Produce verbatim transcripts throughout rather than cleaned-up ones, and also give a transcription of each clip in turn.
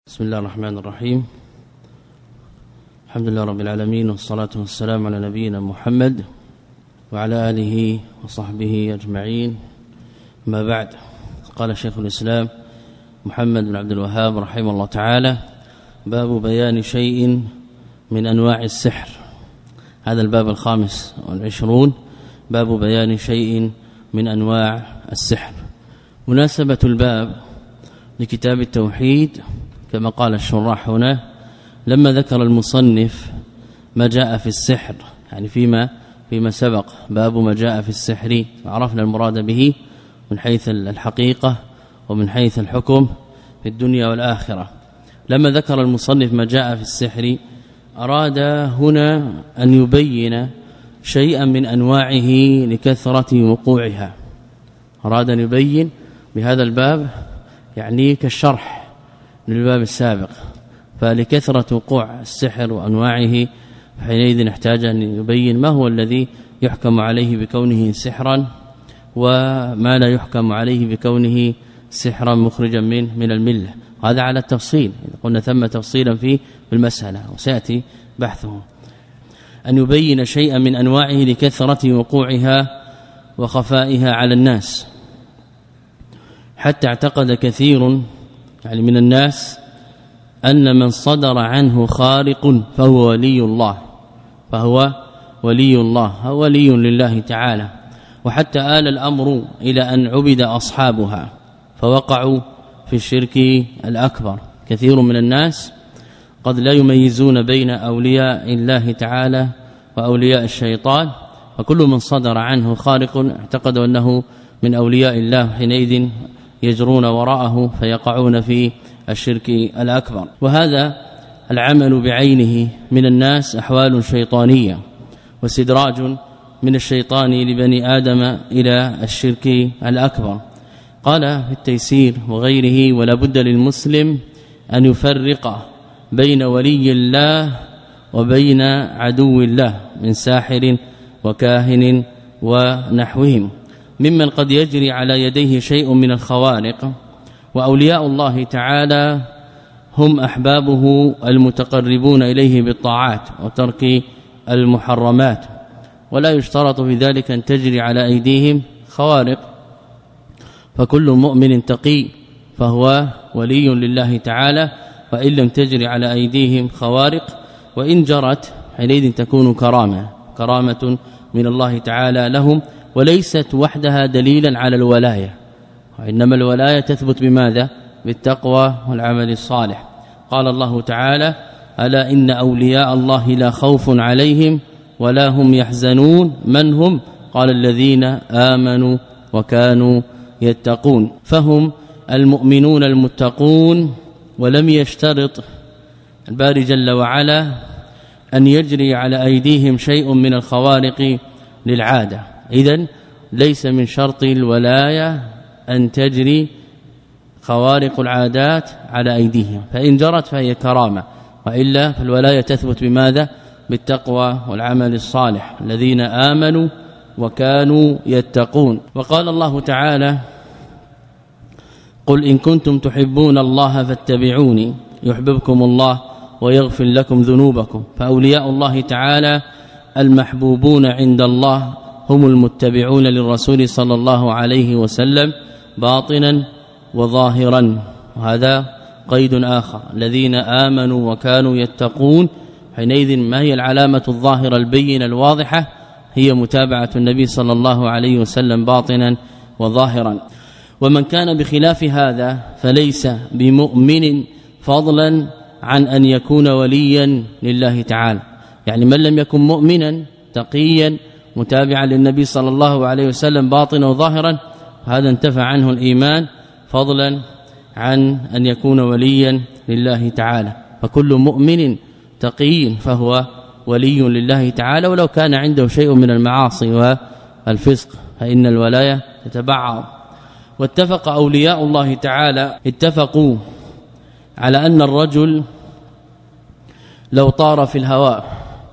بسم الله الرحمن الرحيم. الحمد لله رب العالمين، والصلاة والسلام على نبينا محمد وعلى آله وصحبه أجمعين. ما بعد، قال شيخ الإسلام محمد بن عبد الوهاب رحمه الله تعالى: باب بيان شيء من أنواع السحر. هذا الباب الخامس والعشرون، باب بيان شيء من أنواع السحر. مناسبة الباب لكتاب التوحيد كما قال الشراح هنا، لما ذكر المصنف ما جاء في السحر، يعني فيما فيما سبق باب ما جاء في السحر، عرفنا المراد به من حيث الحقيقة ومن حيث الحكم في الدنيا والآخرة. لما ذكر المصنف ما جاء في السحر، أراد هنا أن يبين شيئا من أنواعه لكثرة وقوعها. أراد أن يبين بهذا الباب يعني كالشرح للباب السابق، فلكثرة وقوع السحر وأنواعه حينئذ احتاج أن يبين ما هو الذي يحكم عليه بكونه سحرا وما لا يحكم عليه بكونه سحرا مخرجا من من الملة. هذا على التفصيل، قلنا ثم تفصيلا في المسألة وسيأتي بحثه. أن يبين شيئا من أنواعه لكثرة وقوعها وخفائها على الناس، حتى اعتقد كثير يعني من الناس أن من صدر عنه خارق فهو ولي الله، فهو ولي الله، هو ولي لله تعالى. وحتى آل الأمر إلى أن عبد أصحابها فوقعوا في الشرك الأكبر. كثير من الناس قد لا يميزون بين أولياء الله تعالى وأولياء الشيطان، وكل من صدر عنه خارق اعتقدوا أنه من أولياء الله، حينئذ يجرون وراءه فيقعون في الشرك الأكبر. وهذا العمل بعينه من الناس أحوال شيطانية واستدراج من الشيطان لبني آدم إلى الشرك الأكبر. قال في التيسير وغيره: ولا بد للمسلم أن يفرق بين ولي الله وبين عدو الله من ساحر وكاهن ونحوهم، ممن قد يجري على يديه شيء من الخوارق. وأولياء الله تعالى هم أحبابه المتقربون إليه بالطاعات وترك المحرمات، ولا يشترط في ذلك أن تجري على أيديهم خوارق. فكل مؤمن تقي فهو ولي لله تعالى، وإن لم تجري على أيديهم خوارق، وإن جرت حينئذ تكون كرامة كرامة من الله تعالى لهم، وليست وحدها دليلا على الولاية، وإنما الولاية تثبت بماذا؟ بالتقوى والعمل الصالح. قال الله تعالى: ألا إن أولياء الله لا خوف عليهم ولا هم يحزنون. من هم؟ قال: الذين آمنوا وكانوا يتقون. فهم المؤمنون المتقون، ولم يشترط الباري جل وعلا أن يجري على أيديهم شيء من الخوارق للعادة. إذن ليس من شرط الولاية أن تجري خوارق العادات على أيديهم، فإن جرت فهي كرامة، وإلا فالولاية تثبت بماذا؟ بالتقوى والعمل الصالح، الذين آمنوا وكانوا يتقون. وقال الله تعالى: قل إن كنتم تحبون الله فاتبعوني يحببكم الله ويغفر لكم ذنوبكم. فأولياء الله تعالى المحبوبون عند الله هم المتبعون للرسول صلى الله عليه وسلم باطنا وظاهرا. وهذا قيد آخر: الذين آمنوا وكانوا يتقون. حينئذ ما هي العلامة الظاهرة البينة الواضحة؟ هي متابعة النبي صلى الله عليه وسلم باطنا وظاهرا. ومن كان بخلاف هذا فليس بمؤمن، فضلا عن أن يكون وليا لله تعالى. يعني من لم يكن مؤمنا تقيا متابعا للنبي صلى الله عليه وسلم باطنا وظاهرا، هذا انتفى عنه الإيمان، فضلا عن أن يكون وليا لله تعالى. فكل مؤمن تقي فهو ولي لله تعالى، ولو كان عنده شيء من المعاصي والفسق فإن الولاية تتبعض. واتفق أولياء الله تعالى اتفقوا على أن الرجل لو طار في الهواء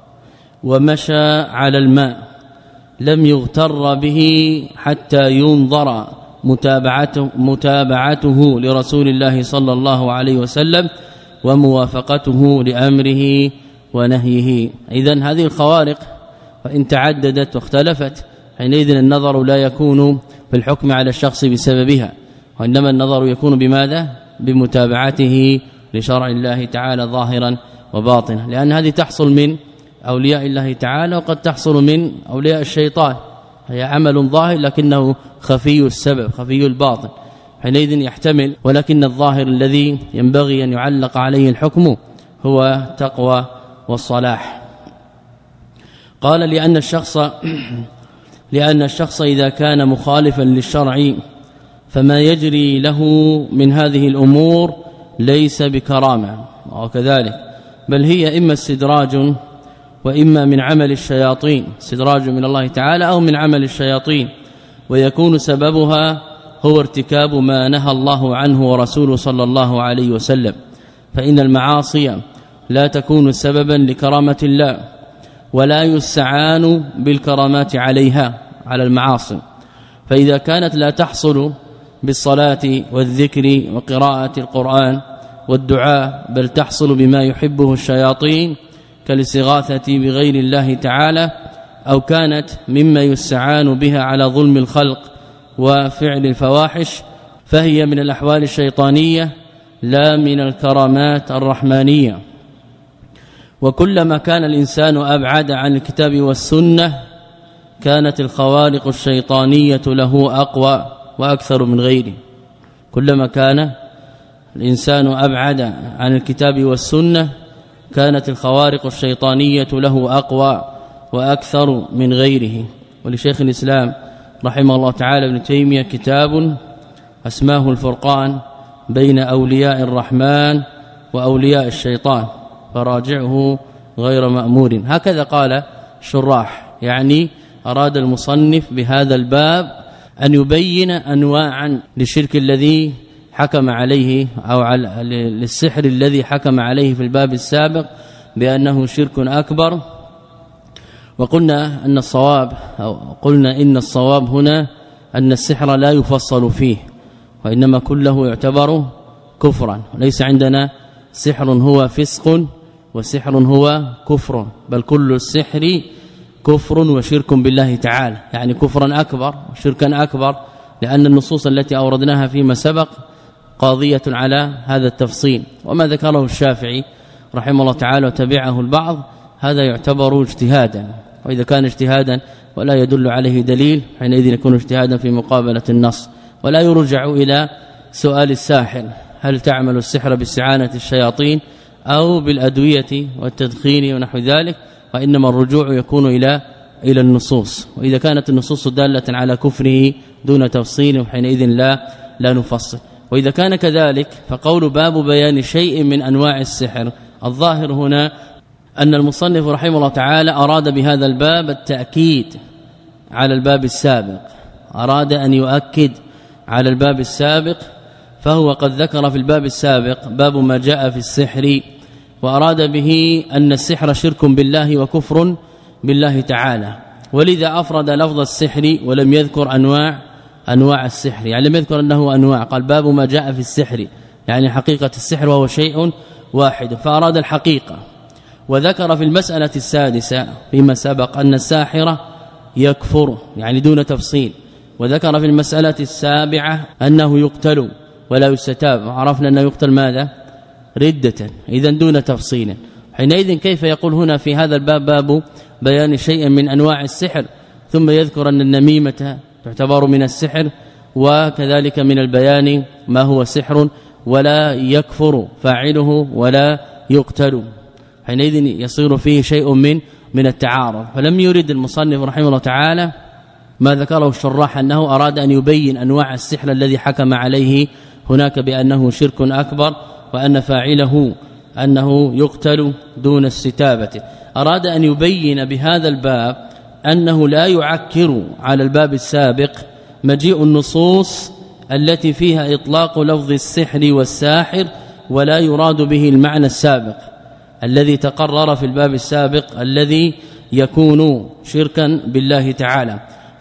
ومشى على الماء لم يغتر به حتى ينظر متابعته, متابعته لرسول الله صلى الله عليه وسلم وموافقته لأمره ونهيه. إذن هذه الخوارق وإن تعددت واختلفت حينئذ النظر لا يكون في الحكم على الشخص بسببها، وإنما النظر يكون بماذا؟ بمتابعته لشرع الله تعالى ظاهرا وباطنا، لأن هذه تحصل من أولياء الله تعالى وقد تحصل من أولياء الشيطان، هي عمل ظاهر لكنه خفي السبب خفي الباطن، حينئذ يحتمل، ولكن الظاهر الذي ينبغي أن يعلق عليه الحكم هو تقوى والصلاح. قال لأن الشخص لأن الشخص إذا كان مخالفا للشرع فما يجري له من هذه الأمور ليس بكرامة، وكذلك بل هي إما استدراج وإما من عمل الشياطين، استدراج من الله تعالى أو من عمل الشياطين، ويكون سببها هو ارتكاب ما نهى الله عنه ورسوله صلى الله عليه وسلم، فإن المعاصي لا تكون سببا لكرامة الله ولا يستعان بالكرامات عليها على المعاصي، فإذا كانت لا تحصل بالصلاة والذكر وقراءة القرآن والدعاء بل تحصل بما يحبه الشياطين كالاستغاثة بغير الله تعالى، أو كانت مما يستعان بها على ظلم الخلق وفعل الفواحش، فهي من الأحوال الشيطانية لا من الكرامات الرحمانية. وكلما كان الإنسان أبعد عن الكتاب والسنة كانت الخوارق الشيطانية له أقوى وأكثر من غيره. كلما كان الإنسان أبعد عن الكتاب والسنة كانت الخوارق الشيطانية له أقوى وأكثر من غيره. ولشيخ الإسلام رحمه الله تعالى ابن تيمية كتاب اسماه الفرقان بين أولياء الرحمن وأولياء الشيطان، فراجعه غير مأمور. هكذا قال الشراح، يعني أراد المصنف بهذا الباب أن يبين أنواعا للشرك الذي حكم عليه أو للسحر الذي حكم عليه في الباب السابق بأنه شرك أكبر. وقلنا أن الصواب أو قلنا إن الصواب هنا أن السحر لا يفصل فيه، وإنما كله يعتبر كفرا، وليس عندنا سحر هو فسق وسحر هو كفر، بل كل السحر كفر وشرك بالله تعالى، يعني كفرا أكبر وشركا أكبر، لأن النصوص التي أوردناها فيما سبق قاضية على هذا التفصيل. وما ذكره الشافعي رحمه الله تعالى وتبعه البعض هذا يعتبر اجتهادا، وإذا كان اجتهادا ولا يدل عليه دليل حينئذ يكون اجتهادا في مقابلة النص، ولا يرجع إلى سؤال الساحر هل تعمل السحر باستعانة الشياطين أو بالأدوية والتدخين ونحو ذلك، وإنما الرجوع يكون إلى إلى النصوص. وإذا كانت النصوص دالة على كفره دون تفصيل حينئذ لا لا نفصل. وإذا كان كذلك فقول باب بيان شيء من أنواع السحر، الظاهر هنا أن المصنف رحمه الله تعالى أراد بهذا الباب التأكيد على الباب السابق، أراد أن يؤكد على الباب السابق، فهو قد ذكر في الباب السابق باب ما جاء في السحر، وأراد به أن السحر شرك بالله وكفر بالله تعالى، ولذا أفرد لفظ السحر ولم يذكر أنواع أنواع السحر، يعني لم يذكر أنه أنواع، قال باب ما جاء في السحر، يعني حقيقة السحر وهو شيء واحد، فأراد الحقيقة. وذكر في المسألة السادسة فيما سبق أن الساحر يكفر، يعني دون تفصيل. وذكر في المسألة السابعة أنه يقتل ولا يستتاب، عرفنا أنه يقتل ماذا؟ ردة، إذا دون تفصيل. حينئذ كيف يقول هنا في هذا الباب باب بيان شيء من أنواع السحر ثم يذكر أن النميمة تعتبر من السحر، وكذلك من البيان ما هو سحر ولا يكفر فاعله ولا يقتل، حينئذ يصير فيه شيء من من التعارض. فلم يرد المصنف رحمه الله تعالى ما ذكره الشراح أنه أراد أن يبين أنواع السحر الذي حكم عليه هناك بأنه شرك أكبر وأن فاعله أنه يقتل دون استتابة. أراد أن يبين بهذا الباب أنه لا يعكر على الباب السابق مجيء النصوص التي فيها إطلاق لفظ السحر والساحر ولا يراد به المعنى السابق الذي تقرر في الباب السابق الذي يكون شركا بالله تعالى.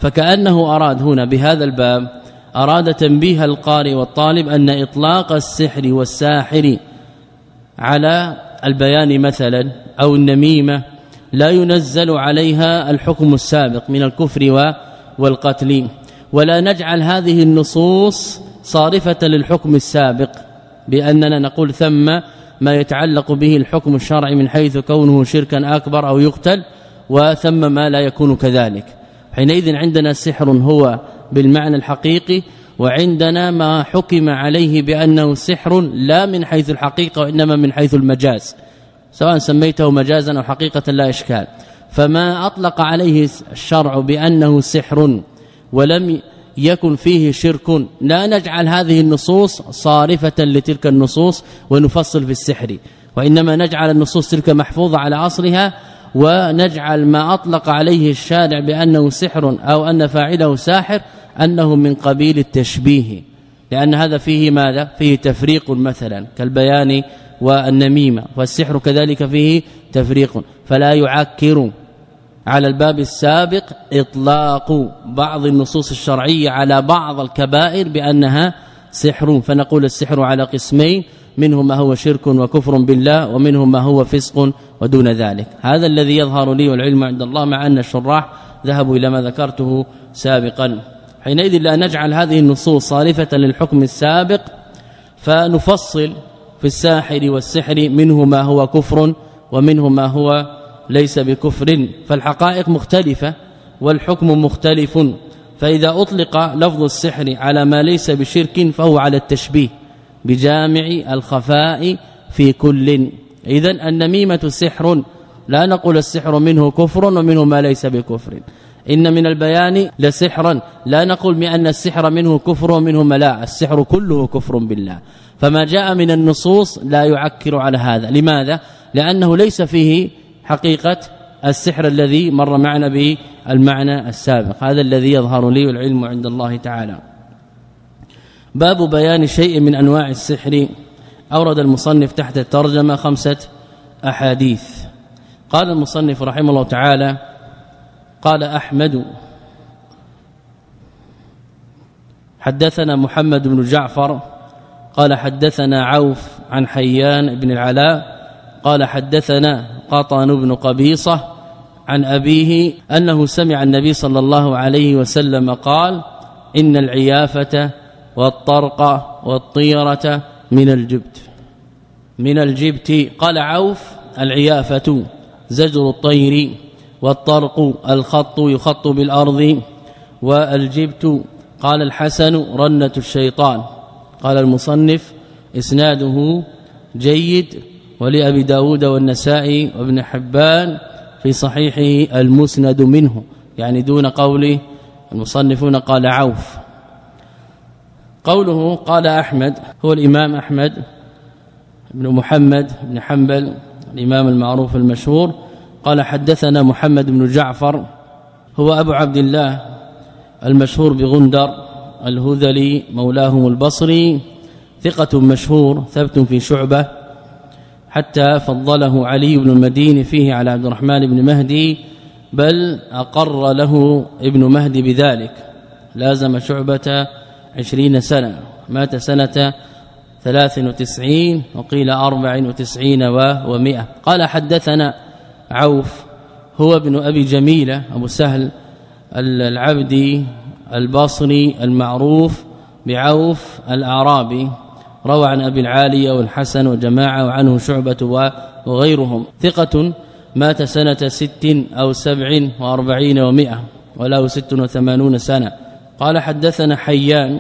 فكأنه أراد هنا بهذا الباب أراد تنبيه القارئ والطالب أن إطلاق السحر والساحر على البيان مثلا أو النميمة لا ينزل عليها الحكم السابق من الكفر والقتل، ولا نجعل هذه النصوص صارفة للحكم السابق بأننا نقول ثم ما يتعلق به الحكم الشرعي من حيث كونه شركا أكبر أو يقتل، وثم ما لا يكون كذلك. حينئذ عندنا السحر هو بالمعنى الحقيقي، وعندنا ما حكم عليه بأنه سحر لا من حيث الحقيقة وإنما من حيث المجاز، سواء سميته مجازا أو حقيقة لا إشكال. فما أطلق عليه الشرع بأنه سحر ولم يكن فيه شرك لا نجعل هذه النصوص صارفة لتلك النصوص ونفصل في السحر، وإنما نجعل النصوص تلك محفوظة على أصلها، ونجعل ما أطلق عليه الشارع بأنه سحر أو أن فاعله ساحر أنه من قبيل التشبيه، لأن هذا فيه ماذا؟ فيه تفريق مثلا كالبيان والنميمة، والسحر كذلك فيه تفريق، فلا يعكر على الباب السابق إطلاق بعض النصوص الشرعية على بعض الكبائر بأنها سحر، فنقول السحر على قسمين، منه ما هو شرك وكفر بالله، ومنه ما هو فسق ودون ذلك. هذا الذي يظهر لي والعلم عند الله، مع أن الشراح ذهبوا إلى ما ذكرته سابقا. حينئذ لا نجعل هذه النصوص صارفة للحكم السابق، فنفصل في الساحر والسحر منه ما هو كفر ومنه ما هو ليس بكفر، فالحقائق مختلفة والحكم مختلف. فإذا أطلق لفظ السحر على ما ليس بشرك فهو على التشبيه بجامع الخفاء في كل. إذن النميمة سحر، لا نقول السحر منه كفر ومنه ما ليس بكفر. إن من البيان لسحرا، لا نقول بأن السحر منه كفر ومنه ما لا، السحر كله كفر بالله. فما جاء من النصوص لا يعكر على هذا. لماذا؟ لأنه ليس فيه حقيقة السحر الذي مر معنا به المعنى السابق. هذا الذي يظهر لي والعلم عند الله تعالى. باب بيان شيء من أنواع السحر. أورد المصنف تحت الترجمة خمسة أحاديث. قال المصنف رحمه الله تعالى: قال أحمد حدثنا محمد بن جعفر قال حدثنا عوف عن حيان بن العلاء قال حدثنا قطان بن قبيصة عن أبيه أنه سمع النبي صلى الله عليه وسلم قال: إن العيافة والطرق والطيرة من الجبت من الجبت. قال عوف: العيافة زجر الطير، والطرق الخط يخط بالأرض، والجبت قال الحسن رنة الشيطان. قال المصنف: إسناده جيد، ولأبي داود والنسائي وابن حبان في صحيحه المسند منه، يعني دون قول المصنفون قال عوف. قوله قال أحمد هو الإمام أحمد بن محمد بن حنبل الإمام المعروف المشهور. قال حدثنا محمد بن جعفر هو أبو عبد الله المشهور بغندر الهذلي مولاهم البصري، ثقة مشهور ثبت في شعبة، حتى فضله علي بن المديني فيه على عبد الرحمن بن مهدي، بل أقر له ابن مهدي بذلك. لازم شعبة عشرين سنة، مات سنة ثلاث وتسعين وقيل أربع وتسعين ومئة. قال حدثنا عوف هو ابن أبي جميلة أبو سهل العبدي البصري المعروف بعوف الأعرابي، روى عن أبي العالية والحسن وجماعة وعنه شعبة وغيرهم، ثقة مات سنة ست أو سبع وأربعين ومئة وله ست وثمانون سنة. قال حدثنا حيان،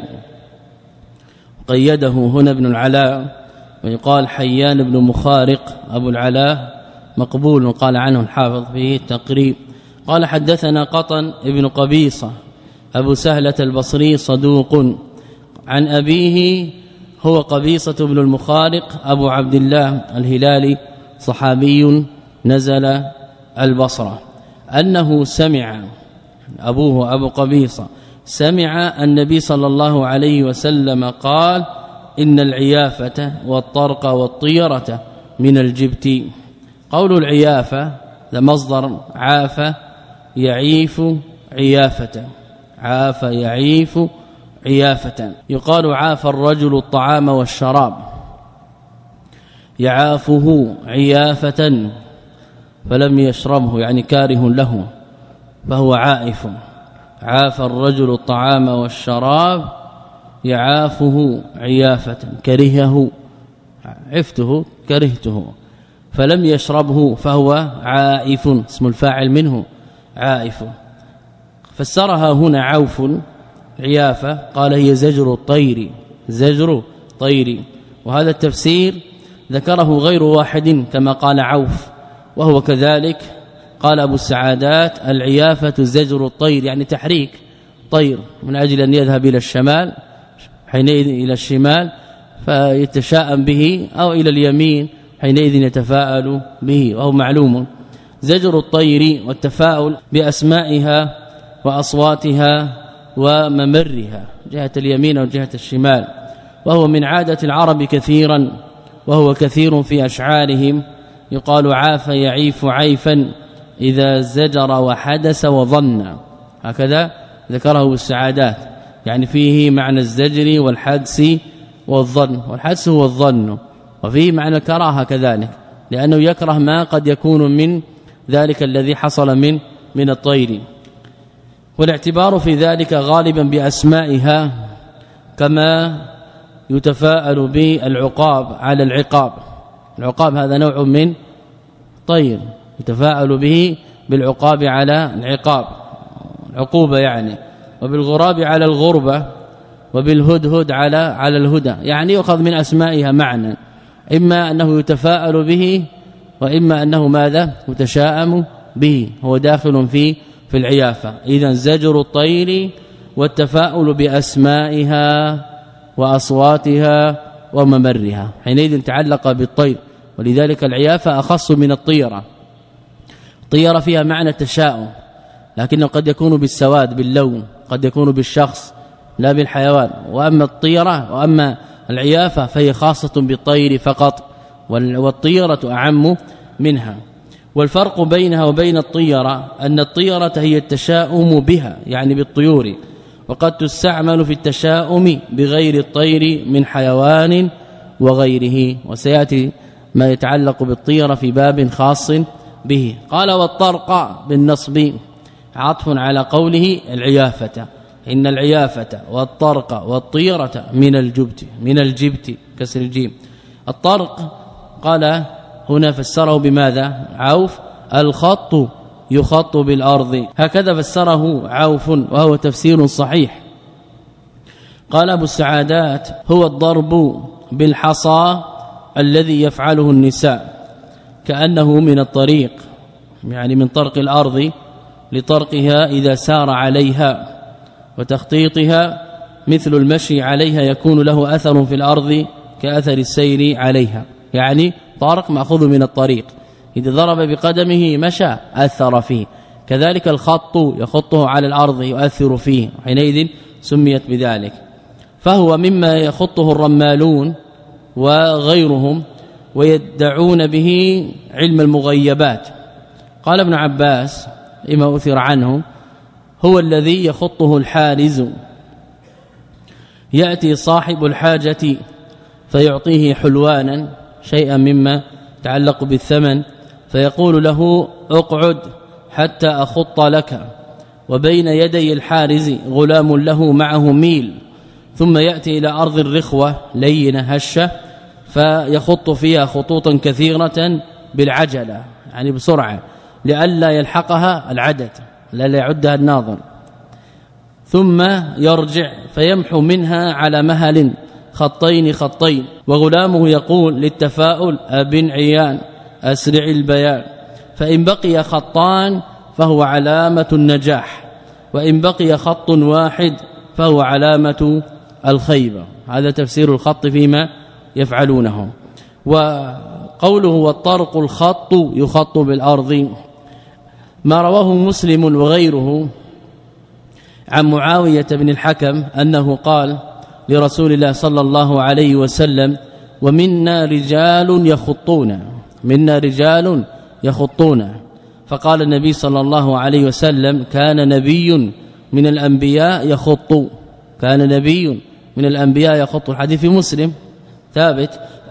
قيده هنا ابن العلاء، ويقال حيان بن مخارق أبو العلاء مقبول، وقال عنه الحافظ في التقريب. قال حدثنا قطن ابن قبيصة أبو سهلة البصري صدوق، عن أبيه هو قبيصة بن المخارق أبو عبد الله الهلالي صحابي نزل البصرة، أنه سمع أبوه أبو قبيصة سمع النبي صلى الله عليه وسلم قال: إن العيافة والطرق والطيرة من الجبت. قول العيافة ذا مصدر عاف يعيف عيافة، عاف يعيف عيافة. يقال عاف الرجل الطعام والشراب، يعافه عيافة فلم يشربه يعني كاره له فهو عائف. عاف الرجل الطعام والشراب يعافه عيافة كرهه عفته كرهته فلم يشربه فهو عائف اسم الفاعل منه عائف. فسرها هنا عوف عيافة قال هي زجر الطير زجر طير وهذا التفسير ذكره غير واحد كما قال عوف وهو كذلك. قال أبو السعادات العيافة زجر الطير يعني تحريك طير من أجل أن يذهب إلى الشمال حينئذ إلى الشمال فيتشاءم به أو إلى اليمين حينئذ يتفاءل به وهو معلوم. زجر الطير والتفاؤل بأسمائها وأصواتها وممرها جهة اليمين وجهة الشمال وهو من عادة العرب كثيرا وهو كثير في أشعارهم. يقال عاف يعيف عيفا إذا زجر وحدث وظن هكذا ذكره السعادات يعني فيه معنى الزجر والحدث والظن والحدث هو الظن وفيه معنى الكراهه كذلك لأنه يكره ما قد يكون من ذلك الذي حصل من من الطير. والاعتبار في ذلك غالبا بأسمائها كما يتفاءل بالعقاب على العقاب. العقاب هذا نوع من طير يتفاءل به بالعقاب على العقاب عقوبة يعني وبالغراب على الغربة وبالهدهد على على الهدى يعني يؤخذ من أسمائها معنى إما أنه يتفاءل به وإما أنه ماذا متشائم به هو داخل في في العيافة. إذن زجر الطير والتفاؤل بأسمائها وأصواتها وممرها حينئذ تعلق بالطير ولذلك العيافة أخص من الطيرة. الطيرة فيها معنى التشاؤم لكنه قد يكون بالسواد باللون قد يكون بالشخص لا بالحيوان. وأما الطيرة وأما العيافة فهي خاصة بالطير فقط والطيرة أعم منها. والفرق بينها وبين الطيرة أن الطيرة هي التشاؤم بها يعني بالطيور وقد تستعمل في التشاؤم بغير الطير من حيوان وغيره وسيأتي ما يتعلق بالطيرة في باب خاص به. قال والطرق بالنصب عطف على قوله العيافة إن العيافة والطرق والطيرة من الجبت من الجبت كسر الجيم. الطرق قال هنا فسره بماذا عوف الخط يخط بالأرض هكذا فسره عوف وهو تفسير صحيح. قال أبو السعادات هو الضرب بالحصى الذي يفعله النساء كأنه من الطريق يعني من طرق الأرض لطرقها إذا سار عليها وتخطيطها مثل المشي عليها يكون له أثر في الأرض كأثر السير عليها يعني طارق مأخوذ من الطريق إذا ضرب بقدمه مشى أثر فيه كذلك الخط يخطه على الأرض يؤثر فيه حينئذ سميت بذلك. فهو مما يخطه الرمالون وغيرهم ويدعون به علم المغيبات. قال ابن عباس إما أثر عنه هو الذي يخطه الحارز يأتي صاحب الحاجة فيعطيه حلوانا شيئا مما يتعلق بالثمن فيقول له اقعد حتى أخط لك وبين يدي الحارز غلام له معه ميل ثم يأتي إلى أرض الرخوة لينة هشة فيخط فيها خطوطا كثيرة بالعجلة يعني بسرعة لئلا يلحقها العدد لا يعدها الناظر ثم يرجع فيمحو منها على مهل خطين خطين وغلامه يقول للتفاؤل أبن عيان أسرع البيان فإن بقي خطان فهو علامة النجاح وإن بقي خط واحد فهو علامة الخيبة. هذا تفسير الخط فيما يفعلونه. وقوله والطرق الخط يخط بالأرض ما رواه مسلم وغيره عن معاوية بن الحكم أنه قال لرسول الله صلى الله عليه وسلم ومنا رجال يخطون منا رجال يخطون فقال النبي صلى الله عليه وسلم كان نبي من الأنبياء يخط كان نبي من الأنبياء يخط الحديث في مسلم ثابت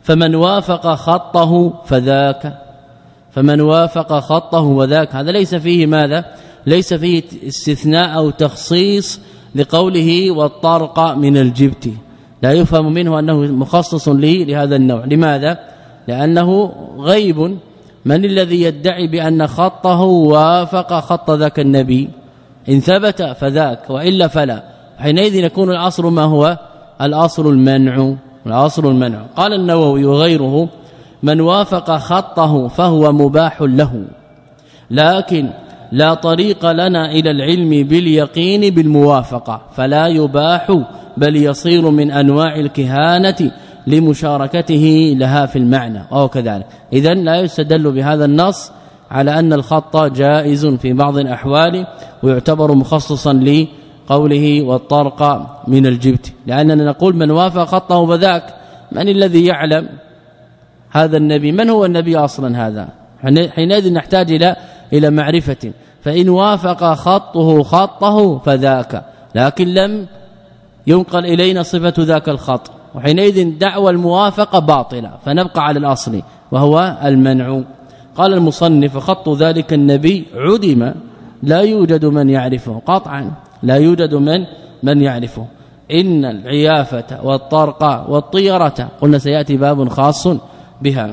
فمن وافق خطه فذاك فمن وافق خطه وذاك. هذا ليس فيه ماذا؟ ليس فيه استثناء أو تخصيص لقوله والطرق من الجبت، لا يفهم منه أنه مخصص لي لهذا النوع. لماذا؟ لأنه غيب. من الذي يدعي بأن خطه وافق خط ذاك النبي؟ إن ثبت فذاك وإلا فلا. حينئذ يكون الأصل ما هو؟ الأصل المنع. الأصل المنع. قال النووي وغيره: من وافق خطه فهو مباح له، لكن لا طريق لنا إلى العلم باليقين بالموافقة، فلا يباح بل يصير من أنواع الكهانة لمشاركته لها في المعنى أو كذلك. إذن لا يستدل بهذا النص على أن الخط جائز في بعض الأحوال ويعتبر مخصصا لقوله والطرق من الجبت، لأننا نقول من وافق خطه فذاك. من الذي يعلم هذا النبي؟ من هو النبي أصلا؟ هذا حينئذ نحتاج إلى إلى معرفة. فإن وافق خطه خطه فذاك، لكن لم ينقل إلينا صفة ذاك الخط، وحينئذ دعوى الموافقة باطلة، فنبقى على الأصل وهو المنع. قال المصنف: خط ذلك النبي عدم، لا يوجد من يعرفه قطعا، لا يوجد من من يعرفه. إن العيافة والطرق والطيرة قلنا سيأتي باب خاص بها.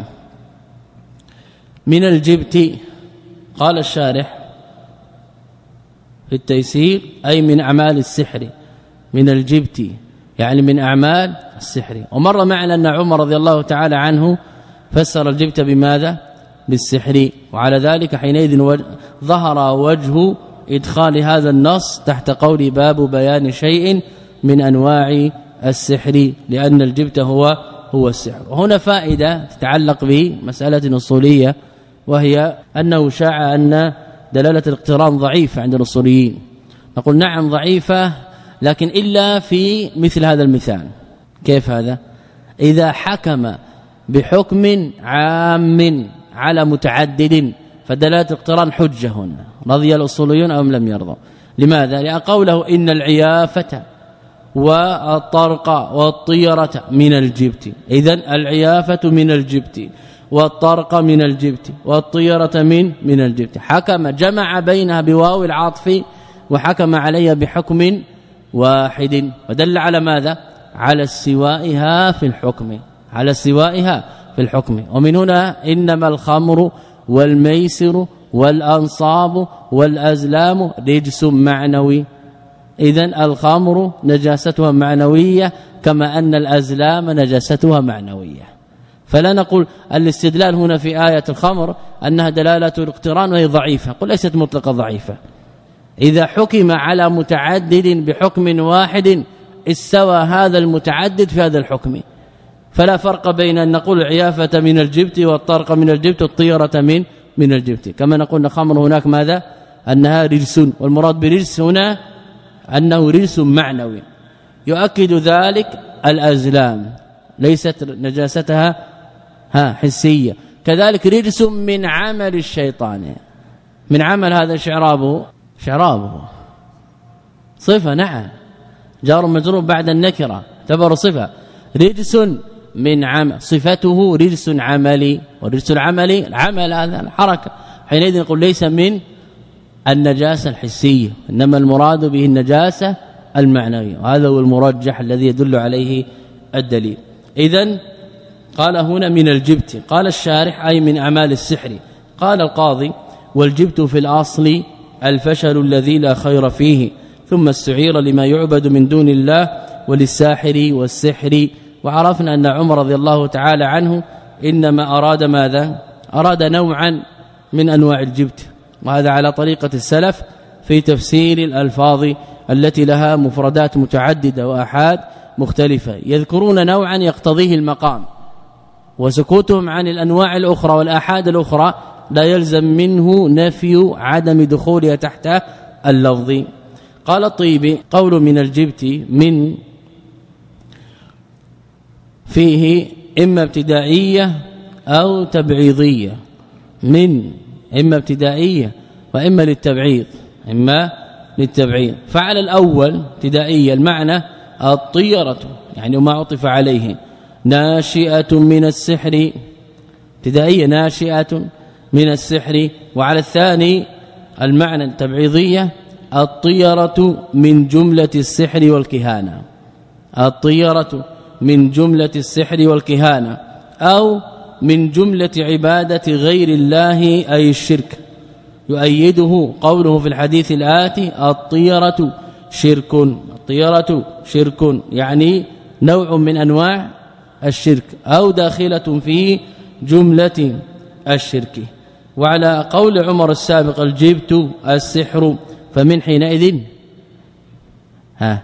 من الجبت قال الشارح في التيسير أي من أعمال السحر. من الجبت يعني من أعمال السحر. ومر معنا أن عمر رضي الله تعالى عنه فسر الجبت بماذا؟ بالسحر. وعلى ذلك حينئذ ظهر وجه إدخال هذا النص تحت قول باب بيان شيء من أنواع السحر، لأن الجبت هو هو السحر. وهنا فائدة تتعلق به مسألة أصولية، وهي أنه شاع أن دلالة الاقتران ضعيفة عند الأصوليين. نقول نعم ضعيفة، لكن إلا في مثل هذا المثال. كيف هذا؟ إذا حكم بحكم عام على متعدد فدلالة الاقتران حجة هنا، رضي الأصوليون أو لم يرضوا. لماذا؟ لأن قوله إن العيافة والطرق والطيرة من الجبت، إذن العيافة من الجبت والطرق من الجبت والطيرة من من الجبت، حكم جمع بينها بواو العطف وحكم عليها بحكم واحد، ودل على ماذا؟ على استوائها في الحكم، على استوائها في الحكم. ومن هنا إنما الخمر والميسر والأنصاب والأزلام رجس معنوي. إذن الخمر نجاستها معنوية كما أن الأزلام نجاستها معنوية. فلا نقول الاستدلال هنا في آية الخمر أنها دلالة الاقتران وهي ضعيفة، قل ليست مطلقة ضعيفة. إذا حكم على متعدد بحكم واحد استوى هذا المتعدد في هذا الحكم، فلا فرق بين أن نقول العيافة من الجبت والطرق من الجبت والطيرة من من الجبت. كما نقول الخمر هناك ماذا؟ أنها رجس، والمراد برجس هنا أنه رجس معنوي. يؤكد ذلك الأزلام ليست نجاستها ها حسية. كذلك رجس من عمل الشيطان، من عمل هذا شعرابه شعرابه صفة، نعم جار مجرور بعد النكرة اعتبر صفة. رجس من عمل، صفته رجس عملي، ورجس العملي العمل هذا الحركة، حينئذ نقول ليس من النجاسة الحسية، إنما المراد به النجاسة المعنوية، وهذا هو المرجح الذي يدل عليه الدليل. إذن قال هنا من الجبت. قال الشارح أي من أعمال السحر. قال القاضي: والجبت في الأصل الفشل الذي لا خير فيه، ثم استعير لما يعبد من دون الله وللساحر والسحر. وعرفنا أن عمر رضي الله تعالى عنه إنما أراد ماذا؟ أراد نوعا من أنواع الجبت، وهذا على طريقة السلف في تفسير الألفاظ التي لها مفردات متعددة وأحاد مختلفة، يذكرون نوعا يقتضيه المقام، وسكوتهم عن الأنواع الأخرى والآحاد الأخرى لا يلزم منه نفي عدم دخولها تحت اللفظ. قال الطيبي: قول من الجبت من فيه إما ابتدائية أو تبعيضية، من إما ابتدائية وإما للتبعيض، إما للتبعيض. فعلى الأول ابتدائية المعنى الطيرة يعني ما عطف عليه، ناشئة من السحر ابتدائية ناشئة من السحر. وعلى الثاني المعنى التبعيضية الطيرة من جملة السحر والكهانة الطيرة من جملة السحر والكهانة أو من جملة عبادة غير الله أي الشرك. يؤيده قوله في الحديث الآتي الطيرة شرك الطيرة شرك يعني نوع من أنواع الشرك أو داخلة في جملة الشرك. وعلى قول عمر السابق الجبت السحر فمن حينئذ ها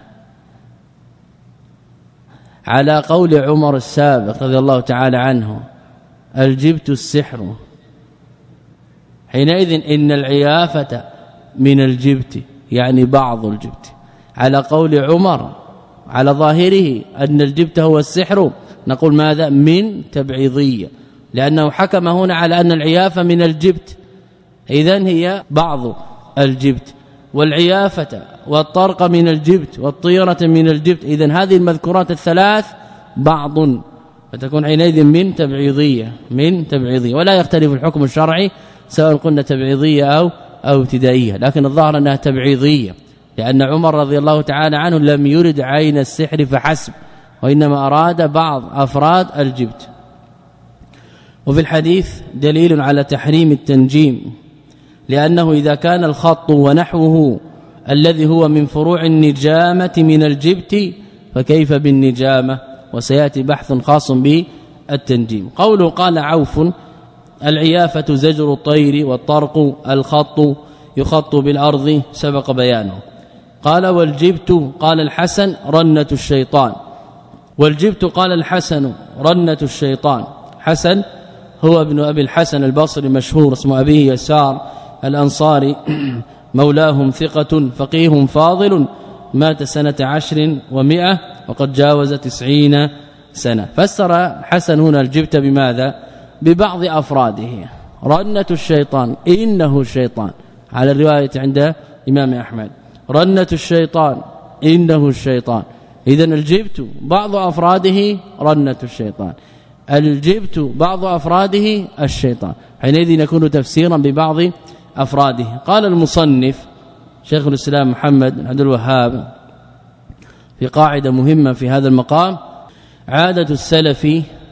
على قول عمر السابق رضي الله تعالى عنه الجبت السحر حينئذ إن العيافة من الجبت يعني بعض الجبت. على قول عمر على ظاهره أن الجبت هو السحر نقول ماذا من تبعيضية لأنه حكم هنا على أن العيافة من الجبت إذن هي بعض الجبت والعيافة والطرق من الجبت والطيرة من الجبت إذن هذه المذكورات الثلاث بعض فتكون حينئذ من تبعيضية من تبعيضية. ولا يختلف الحكم الشرعي سواء قلنا تبعيضية أو أو ابتدائية لكن الظاهر أنها تبعيضية لأن عمر رضي الله تعالى عنه لم يرد عين السحر فحسب وإنما أراد بعض أفراد الجبت. وفي الحديث دليل على تحريم التنجيم لأنه إذا كان الخط ونحوه الذي هو من فروع النجامة من الجبت فكيف بالنجامة وسيأتي بحث خاص بالتنجيم. قوله قال عوف العيافة زجر الطير والطرق الخط يخط بالأرض سبق بيانه. قال والجبت قال الحسن رنة الشيطان والجبت قال الحسن رنة الشيطان. حسن هو ابن أبي الحسن البصري مشهور اسمه أبيه يسار الأنصاري مولاهم ثقة فقيه فاضل مات سنة عشر ومئة وقد جاوز تسعين سنة. فسر حسن هنا الجبت بماذا ببعض أفراده رنة الشيطان إنه الشيطان على الرواية عند إمام أحمد رنة الشيطان إنه الشيطان. إذن الجبت بعض أفراده رنة الشيطان الجبت بعض أفراده الشيطان حينئذ يكون تفسيرا ببعض أفراده. قال المصنف شيخ الإسلام محمد بن عبد الوهاب في قاعدة مهمة في هذا المقام عادة السلف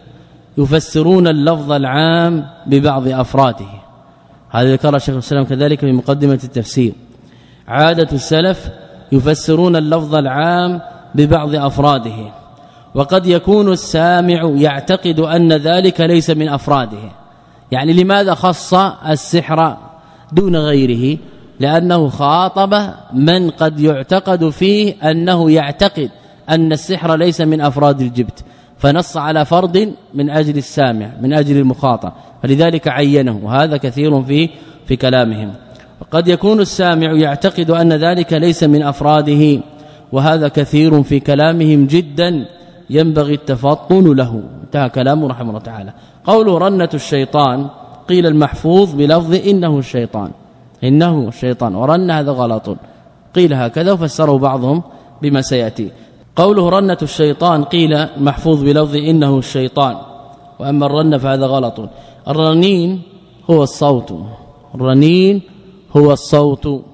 يفسرون اللفظ العام ببعض أفراده. هذا ذكر شيخ الإسلام كذلك في مقدمة التفسير. عادة السلف يفسرون اللفظ العام ببعض أفراده وقد يكون السامع يعتقد أن ذلك ليس من أفراده. يعني لماذا خص السحر دون غيره لأنه خاطب من قد يعتقد فيه أنه يعتقد أن السحر ليس من أفراد الجبت فنص على فرد من أجل السامع من أجل المخاطب فلذلك عينه وهذا كثير في في كلامهم. وقد يكون السامع يعتقد أن ذلك ليس من أفراده وهذا كثير في كلامهم جدا ينبغي التفطن له. انتهى كلامه رحمه الله تعالى. قوله رنة الشيطان قيل المحفوظ بلفظ إنه الشيطان إنه الشيطان ورن هذا غلط قيل هكذا وفسره بعضهم بما سيأتي. قوله رنة الشيطان قيل محفوظ بلفظ إنه الشيطان وأما الرن فهذا غلط. الرنين هو الصوت الرنين هو الصوت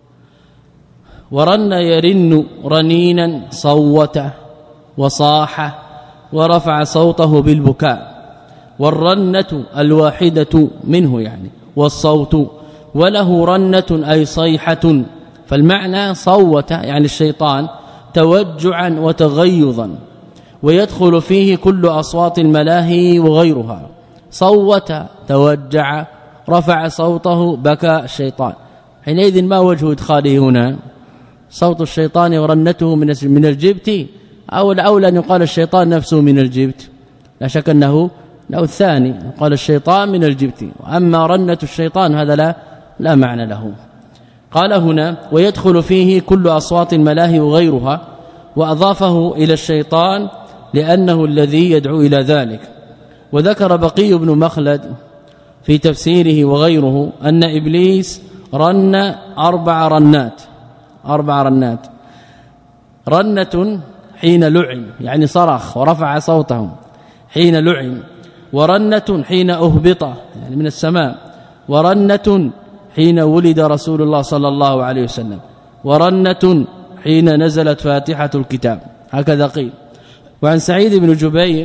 ورن يرن رنينا صوت وصاح ورفع صوته بالبكاء والرنة الواحدة منه يعني والصوت وله رنة أي صيحة فالمعنى صوت يعني الشيطان توجعا وتغيظا ويدخل فيه كل أصوات الملاهي وغيرها. صوت توجع رفع صوته بكى الشيطان حينئذ ما وجه إدخاله هنا صوت الشيطان ورنته من من الجبت أو الأولى أن يقال الشيطان نفسه من الجبت لا شك أنه له الثاني قال الشيطان من الجبت وأما رنة الشيطان هذا لا لا معنى له. قال هنا ويدخل فيه كل أصوات الملاهي وغيرها وأضافه إلى الشيطان لأنه الذي يدعو إلى ذلك. وذكر بقي بن مخلد في تفسيره وغيره أن إبليس رن أربع رنات أربع رنات رنة حين لعن يعني صرخ ورفع صوته حين لعن ورنة حين أهبط يعني من السماء ورنة حين ولد رسول الله صلى الله عليه وسلم ورنة حين نزلت فاتحة الكتاب هكذا قيل. وعن سعيد بن جبير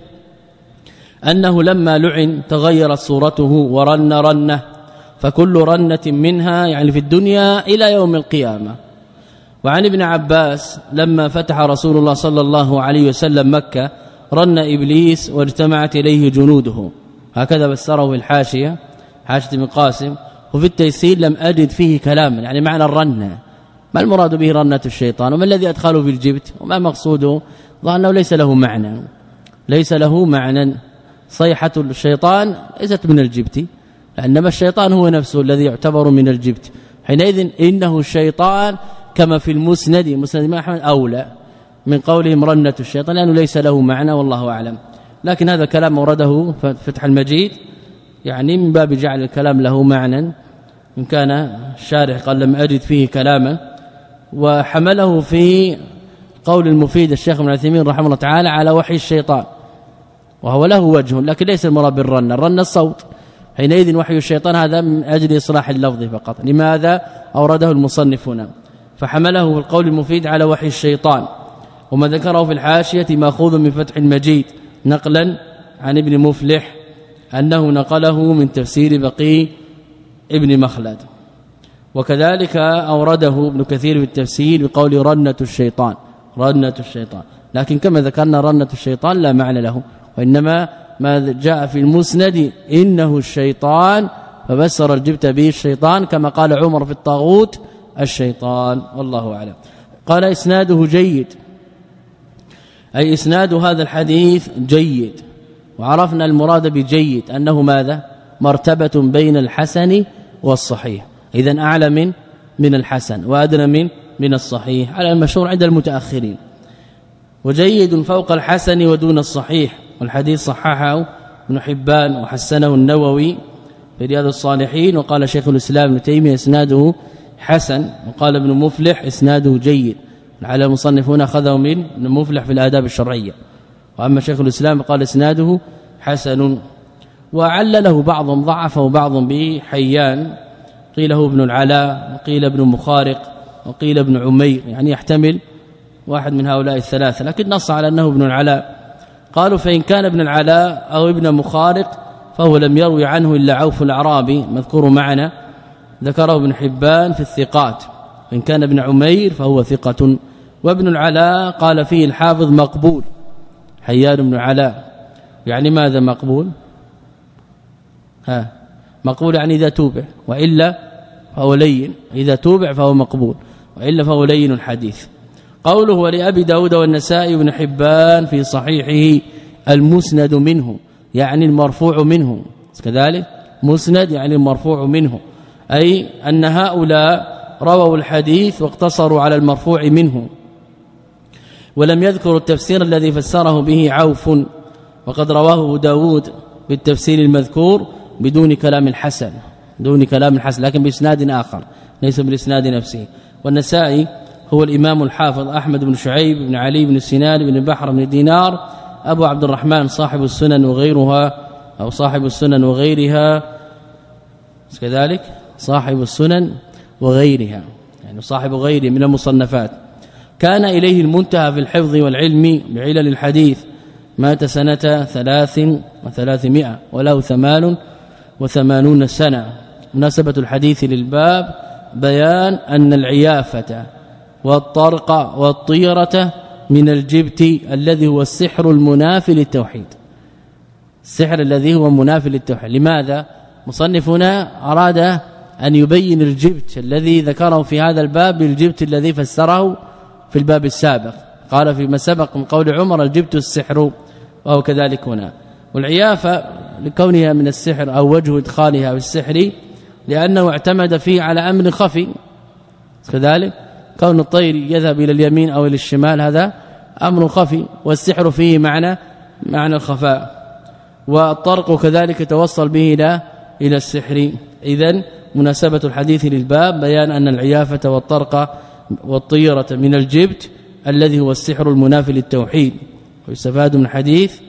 أنه لما لعن تغيرت صورته ورن رنة فكل رنة منها يعني في الدنيا إلى يوم القيامة. وعن ابن عباس لما فتح رسول الله صلى الله عليه وسلم مكة رن إبليس واجتمعت إليه جنوده هكذا بسره الحاشية حاشية بن قاسم. وفي التيسير لم أجد فيه كلاما يعني معنى الرنة ما المراد به رنة الشيطان وما الذي أدخله في الجبت وما مقصوده ظنه ليس له معنى ليس له معنى. صيحة الشيطان ليست من الجبت لأنما الشيطان هو نفسه الذي يعتبر من الجبت حينئذ إنه الشيطان كما في المسند مسند أحمد أولى من قولهم رنة الشيطان لأنه ليس له معنى والله أعلم. لكن هذا كلام ورده فتح المجيد يعني من باب جعل الكلام له معنى إن كان الشارح قال لم أجد فيه كلاما وحمله في قول المفيد الشيخ ابن عثيمين رحمه الله تعالى على وحي الشيطان وهو له وجه لكن ليس المراد بالرن الرن الصوت حينئذ وحي الشيطان هذا من أجل إصلاح اللفظ فقط. لماذا أورده المصنف هنا فحمله في القول المفيد على وحي الشيطان وما ذكره في الحاشية ماخوذ من فتح المجيد نقلا عن ابن مفلح أنه نقله من تفسير بقي ابن مخلد. وكذلك أورده ابن كثير في التفسير بقول رنة الشيطان رنة الشيطان لكن كما ذكرنا رنة الشيطان لا معنى له وإنما ما جاء في المسند إنه الشيطان فبسر الجبت به الشيطان كما قال عمر في الطاغوت الشيطان والله أعلم. قال إسناده جيد أي إسناد هذا الحديث جيد. وعرفنا المراد بجيد أنه ماذا مرتبة بين الحسن والصحيح إذن أعلى من من الحسن وأدنى من من الصحيح على المشهور عند المتأخرين. وجيد فوق الحسن ودون الصحيح والحديث صححه ابن حبان وحسنه النووي في رياض الصالحين. وقال شيخ الإسلام ابن تيمية اسناده حسن وقال ابن مفلح اسناده جيد على المصنفون اخذه من ابن مفلح في الآداب الشرعية واما شيخ الإسلام قال اسناده حسن. وعلله بعضهم ضعفه بعض بحيان قيل هو ابن العلاء وقيل ابن مخارق وقيل ابن عمير يعني يحتمل واحد من هؤلاء الثلاثه لكن نص على انه ابن العلاء. قالوا فإن كان ابن العلاء أو ابن مخارق فهو لم يروي عنه إلا عوف الأعرابي مذكور معنا ذكره ابن حبان في الثقات. وإن كان ابن عمير فهو ثقة. وابن العلاء قال فيه الحافظ مقبول حيان بن علاء يعني ماذا مقبول ها مقبول يعني إذا توبع وإلا فهو لين إذا توبع فهو مقبول وإلا فهو لين الحديث. قوله ولأبي داود والنسائي بن حبان في صحيحه المسند منه يعني المرفوع منه كذلك مسند يعني المرفوع منه أي أن هؤلاء رووا الحديث واقتصروا على المرفوع منه ولم يذكروا التفسير الذي فسره به عوف وقد رواه أبو داود بالتفسير المذكور بدون كلام الحسن دون كلام الحسن لكن بإسناد آخر ليس بالإسناد نفسه. والنسائي هو الإمام الحافظ أحمد بن شعيب بن علي بن سنان بن بحر بن دينار أبو عبد الرحمن صاحب السنن وغيرها أو صاحب السنن وغيرها كذلك صاحب السنن وغيرها يعني صاحب غيره من المصنفات. كان إليه المنتهى في الحفظ والعلم بعلل الحديث مات سنة ثلاث وثلاثمائة وله ثمان وثمانون سنة. مناسبة الحديث للباب بيان أن العيافة والطرق والطيرة من الجبت الذي هو السحر المنافي للتوحيد السحر الذي هو منافي للتوحيد. لماذا مصنفنا أراد أن يبين الجبت الذي ذكره في هذا الباب بالجبت الذي فسره في الباب السابق قال فيما سبق من قول عمر الجبت السحر وهو كذلك هنا. والعيافة لكونها من السحر أو وجه إدخالها في السحر لأنه اعتمد فيه على أمر خفي كذلك كون الطير يذهب إلى اليمين أو إلى الشمال هذا أمر خفي والسحر فيه معنى معنى الخفاء والطرق كذلك توصل به إلى إلى السحر. إذن مناسبة الحديث للباب بيان أن العيافة والطرق والطيرة من الجبت الذي هو السحر المنافي للتوحيد. ويستفاد من الحديث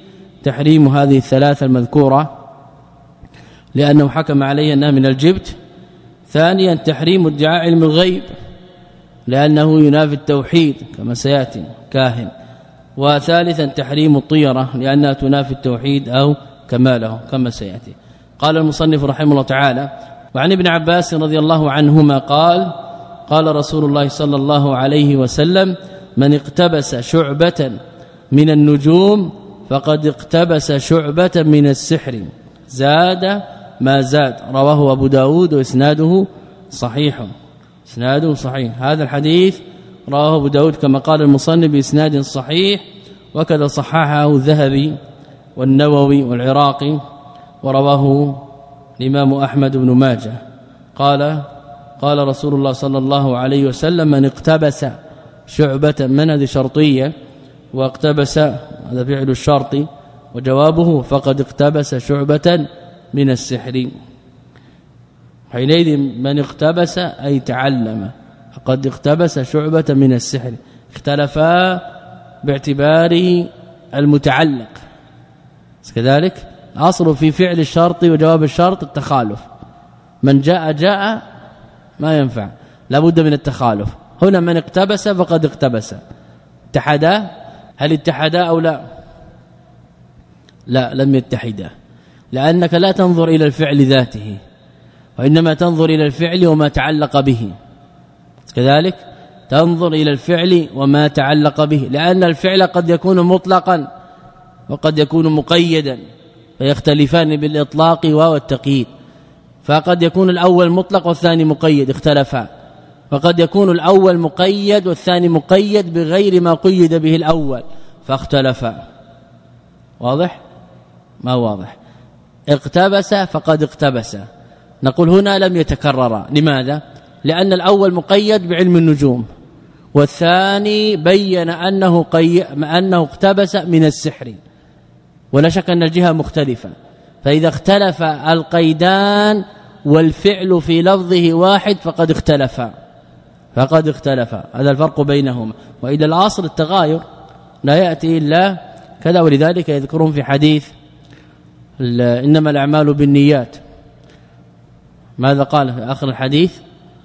تحريم هذه الثلاثة المذكورة لأنه حكم عليه أنها من الجبت. ثانيا تحريم ادعاء علم الغيب لأنه ينافي التوحيد كما سياتي كاهن. وثالثا تحريم الطيرة لأنها تنافي التوحيد أو كماله كما سياتي. قال المصنف رحمه الله تعالى: وعن ابن عباس رضي الله عنهما قال: قال رسول الله صلى الله عليه وسلم: من اقتبس شعبة من النجوم فقد اقتبس شعبة من السحر زاد ما زاد. رواه أبو داود وإسناده صحيح. إسناده صحيح. هذا الحديث رواه أبو داود كما قال المصنف بإسناد صحيح، وكذا صححه الذهبي والنووي والعراقي، ورواه الإمام أحمد بن ماجه. قال قال رسول الله صلى الله عليه وسلم: من اقتبس شعبة من هذه شرطية، واقتبس هذا فعل الشرط، وجوابه فقد اقتبس شعبة من السحر. حينئذ من اقتبس أي تعلم، فقد اقتبس شعبة من السحر. اختلفا باعتبار المتعلق، كذلك اصل في فعل الشرط وجواب الشرط التخالف. من جاء جاء ما ينفع، لابد من التخالف. هنا من اقتبس فقد اقتبس. اتحدا، هل اتحدا او لا؟ لا، لم يتحدا، لأنك لا تنظر إلى الفعل ذاته، وإنما تنظر إلى الفعل وما تعلق به. كذلك تنظر إلى الفعل وما تعلق به، لأن الفعل قد يكون مطلقا وقد يكون مقيدا، فيختلفان بالإطلاق والتقييد. فقد يكون الأول مطلق والثاني مقيد، اختلفا. وقد يكون الأول مقيد والثاني مقيد بغير ما قيد به الأول، فاختلفا. واضح؟ ما واضح؟ اقتبس فقد اقتبس، نقول هنا لم يتكرر. لماذا؟ لأن الأول مقيد بعلم النجوم، والثاني بين أنه, قي... أنه اقتبس من السحر، ولا شك أن الجهة مختلفة. فإذا اختلف القيدان والفعل في لفظه واحد فقد اختلفا فقد اختلفا هذا الفرق بينهما. وإلى الأصل التغاير لا يأتي إلا كذا. ولذلك يذكرون في حديث إنما الأعمال بالنيات، ماذا قال في آخر الحديث؟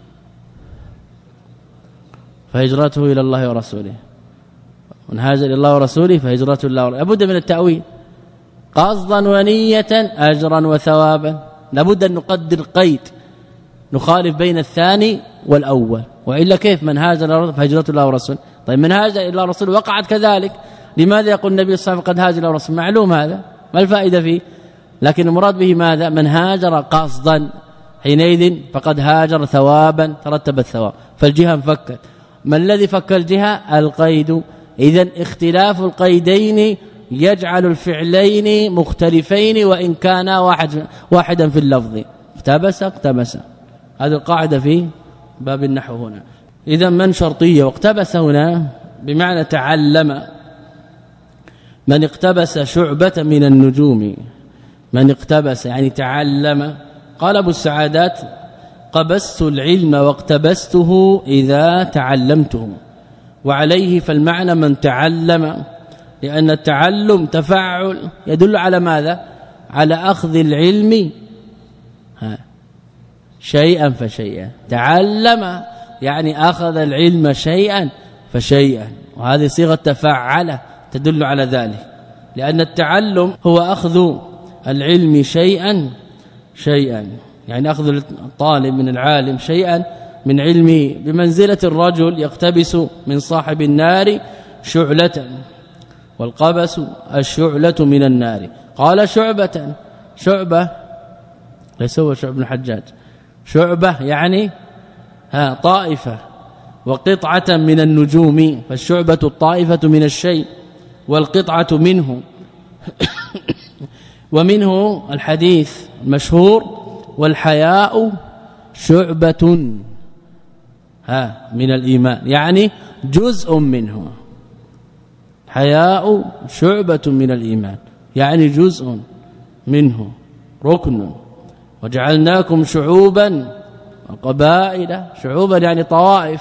فهجرته إلى الله ورسوله، من هاجر إلى الله ورسوله فهجرته إلى الله. لابد من التأويل، قصدا ونية أجرا وثوابا. لابد أن نقدر قيد نخالف بين الثاني والأول، وإلا كيف؟ من هاجر فهجرته إلى الله ورسوله. طيب من هاجر إلى الله ورسوله وقعت كذلك، لماذا يقول النبي صلى الله عليه وسلم قد هاجر إلى الله ورسوله؟ معلوم هذا، ما الفائدة فيه؟ لكن المراد به ماذا؟ من هاجر قصدا، حينئذ فقد هاجر ثوابا ترتب الثواب، فالجهة انفكت. ما الذي فك الجهة؟ القيد. إذن اختلاف القيدين يجعل الفعلين مختلفين وإن كانا واحد واحدا في اللفظ. اقتبس اقتبس، هذه القاعدة في باب النحو هنا. إذا من شرطية، واقتبس هنا بمعنى تعلم. من اقتبس شعبة من النجوم، من اقتبس يعني تعلم. قال ابو السعادات: قبست العلم واقتبسته إذا تعلمته. وعليه فالمعنى من تعلم، لأن التعلم تفاعل يدل على ماذا؟ على أخذ العلم ها شيئا فشيئا. تعلم يعني أخذ العلم شيئا فشيئا، وهذه صيغة تفاعل تدل على ذلك، لأن التعلم هو أخذ العلم شيئا شيئا، يعني أخذ الطالب من العالم شيئا من علمه، بمنزلة الرجل يقتبس من صاحب النار شعلة، والقبس الشعلة من النار. قال شعبة، شعبة ليس هو شعب بن الحجاج، شعبة يعني ها طائفة، وقطعة من النجوم، فالشعبة الطائفة من الشيء والقطعة منه. ومنه الحديث المشهور: والحياء شعبة ها من الإيمان، يعني جزء منه. حياء شعبة من الإيمان يعني جزء منه، ركن. وجعلناكم شعوبا وقبائل، شعوبا يعني طوائف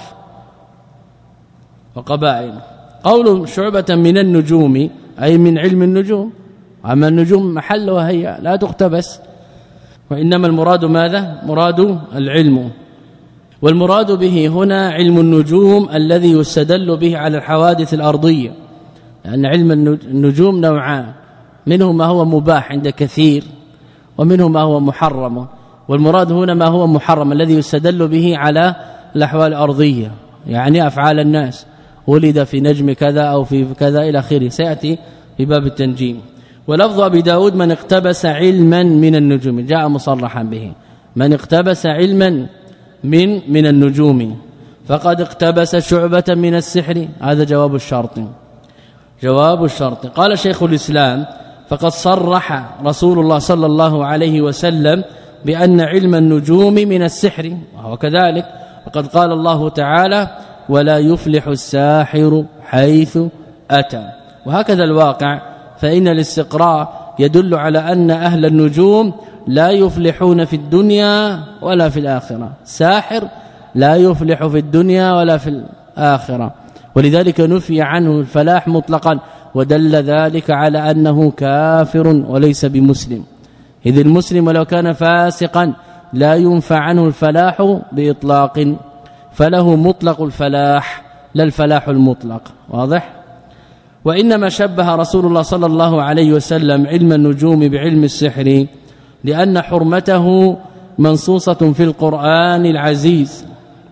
وقبائل. قول شعبة من النجوم أي من علم النجوم، أما النجوم محلها هي لا تقتبس، وإنما المراد ماذا؟ مراد العلم. والمراد به هنا علم النجوم الذي يستدل به على الحوادث الأرضية، لأن علم النجوم نوعان، منه ما هو مباح عند كثير ومنه ما هو محرم، والمراد هنا ما هو محرم الذي يستدل به على الأحوال الأرضية، يعني أفعال الناس، ولد في نجم كذا أو في كذا إلى آخره، سيأتي في باب التنجيم. ولفظ أبي داود من اقتبس علما من النجوم، جاء مصرحا به، من اقتبس علما من من النجوم فقد اقتبس شعبة من السحر، هذا جواب الشرط. جواب الشرط. قال شيخ الإسلام فقد صرح رسول الله صلى الله عليه وسلم بأن علم النجوم من السحر، وهو كذلك، وقد قال الله تعالى ولا يفلح الساحر حيث أتى. وهكذا الواقع، فإن الاستقراء يدل على أن أهل النجوم لا يفلحون في الدنيا ولا في الآخرة، ساحر لا يفلح في الدنيا ولا في الآخرة، ولذلك نفي عنه الفلاح مطلقا، ودل ذلك على أنه كافر وليس بمسلم، إذ المسلم لو كان فاسقا لا ينفع عنه الفلاح بإطلاق، فله مطلق الفلاح لا الفلاح المطلق. واضح؟ وإنما شبه رسول الله صلى الله عليه وسلم علم النجوم بعلم السحر لأن حرمته منصوصة في القرآن العزيز،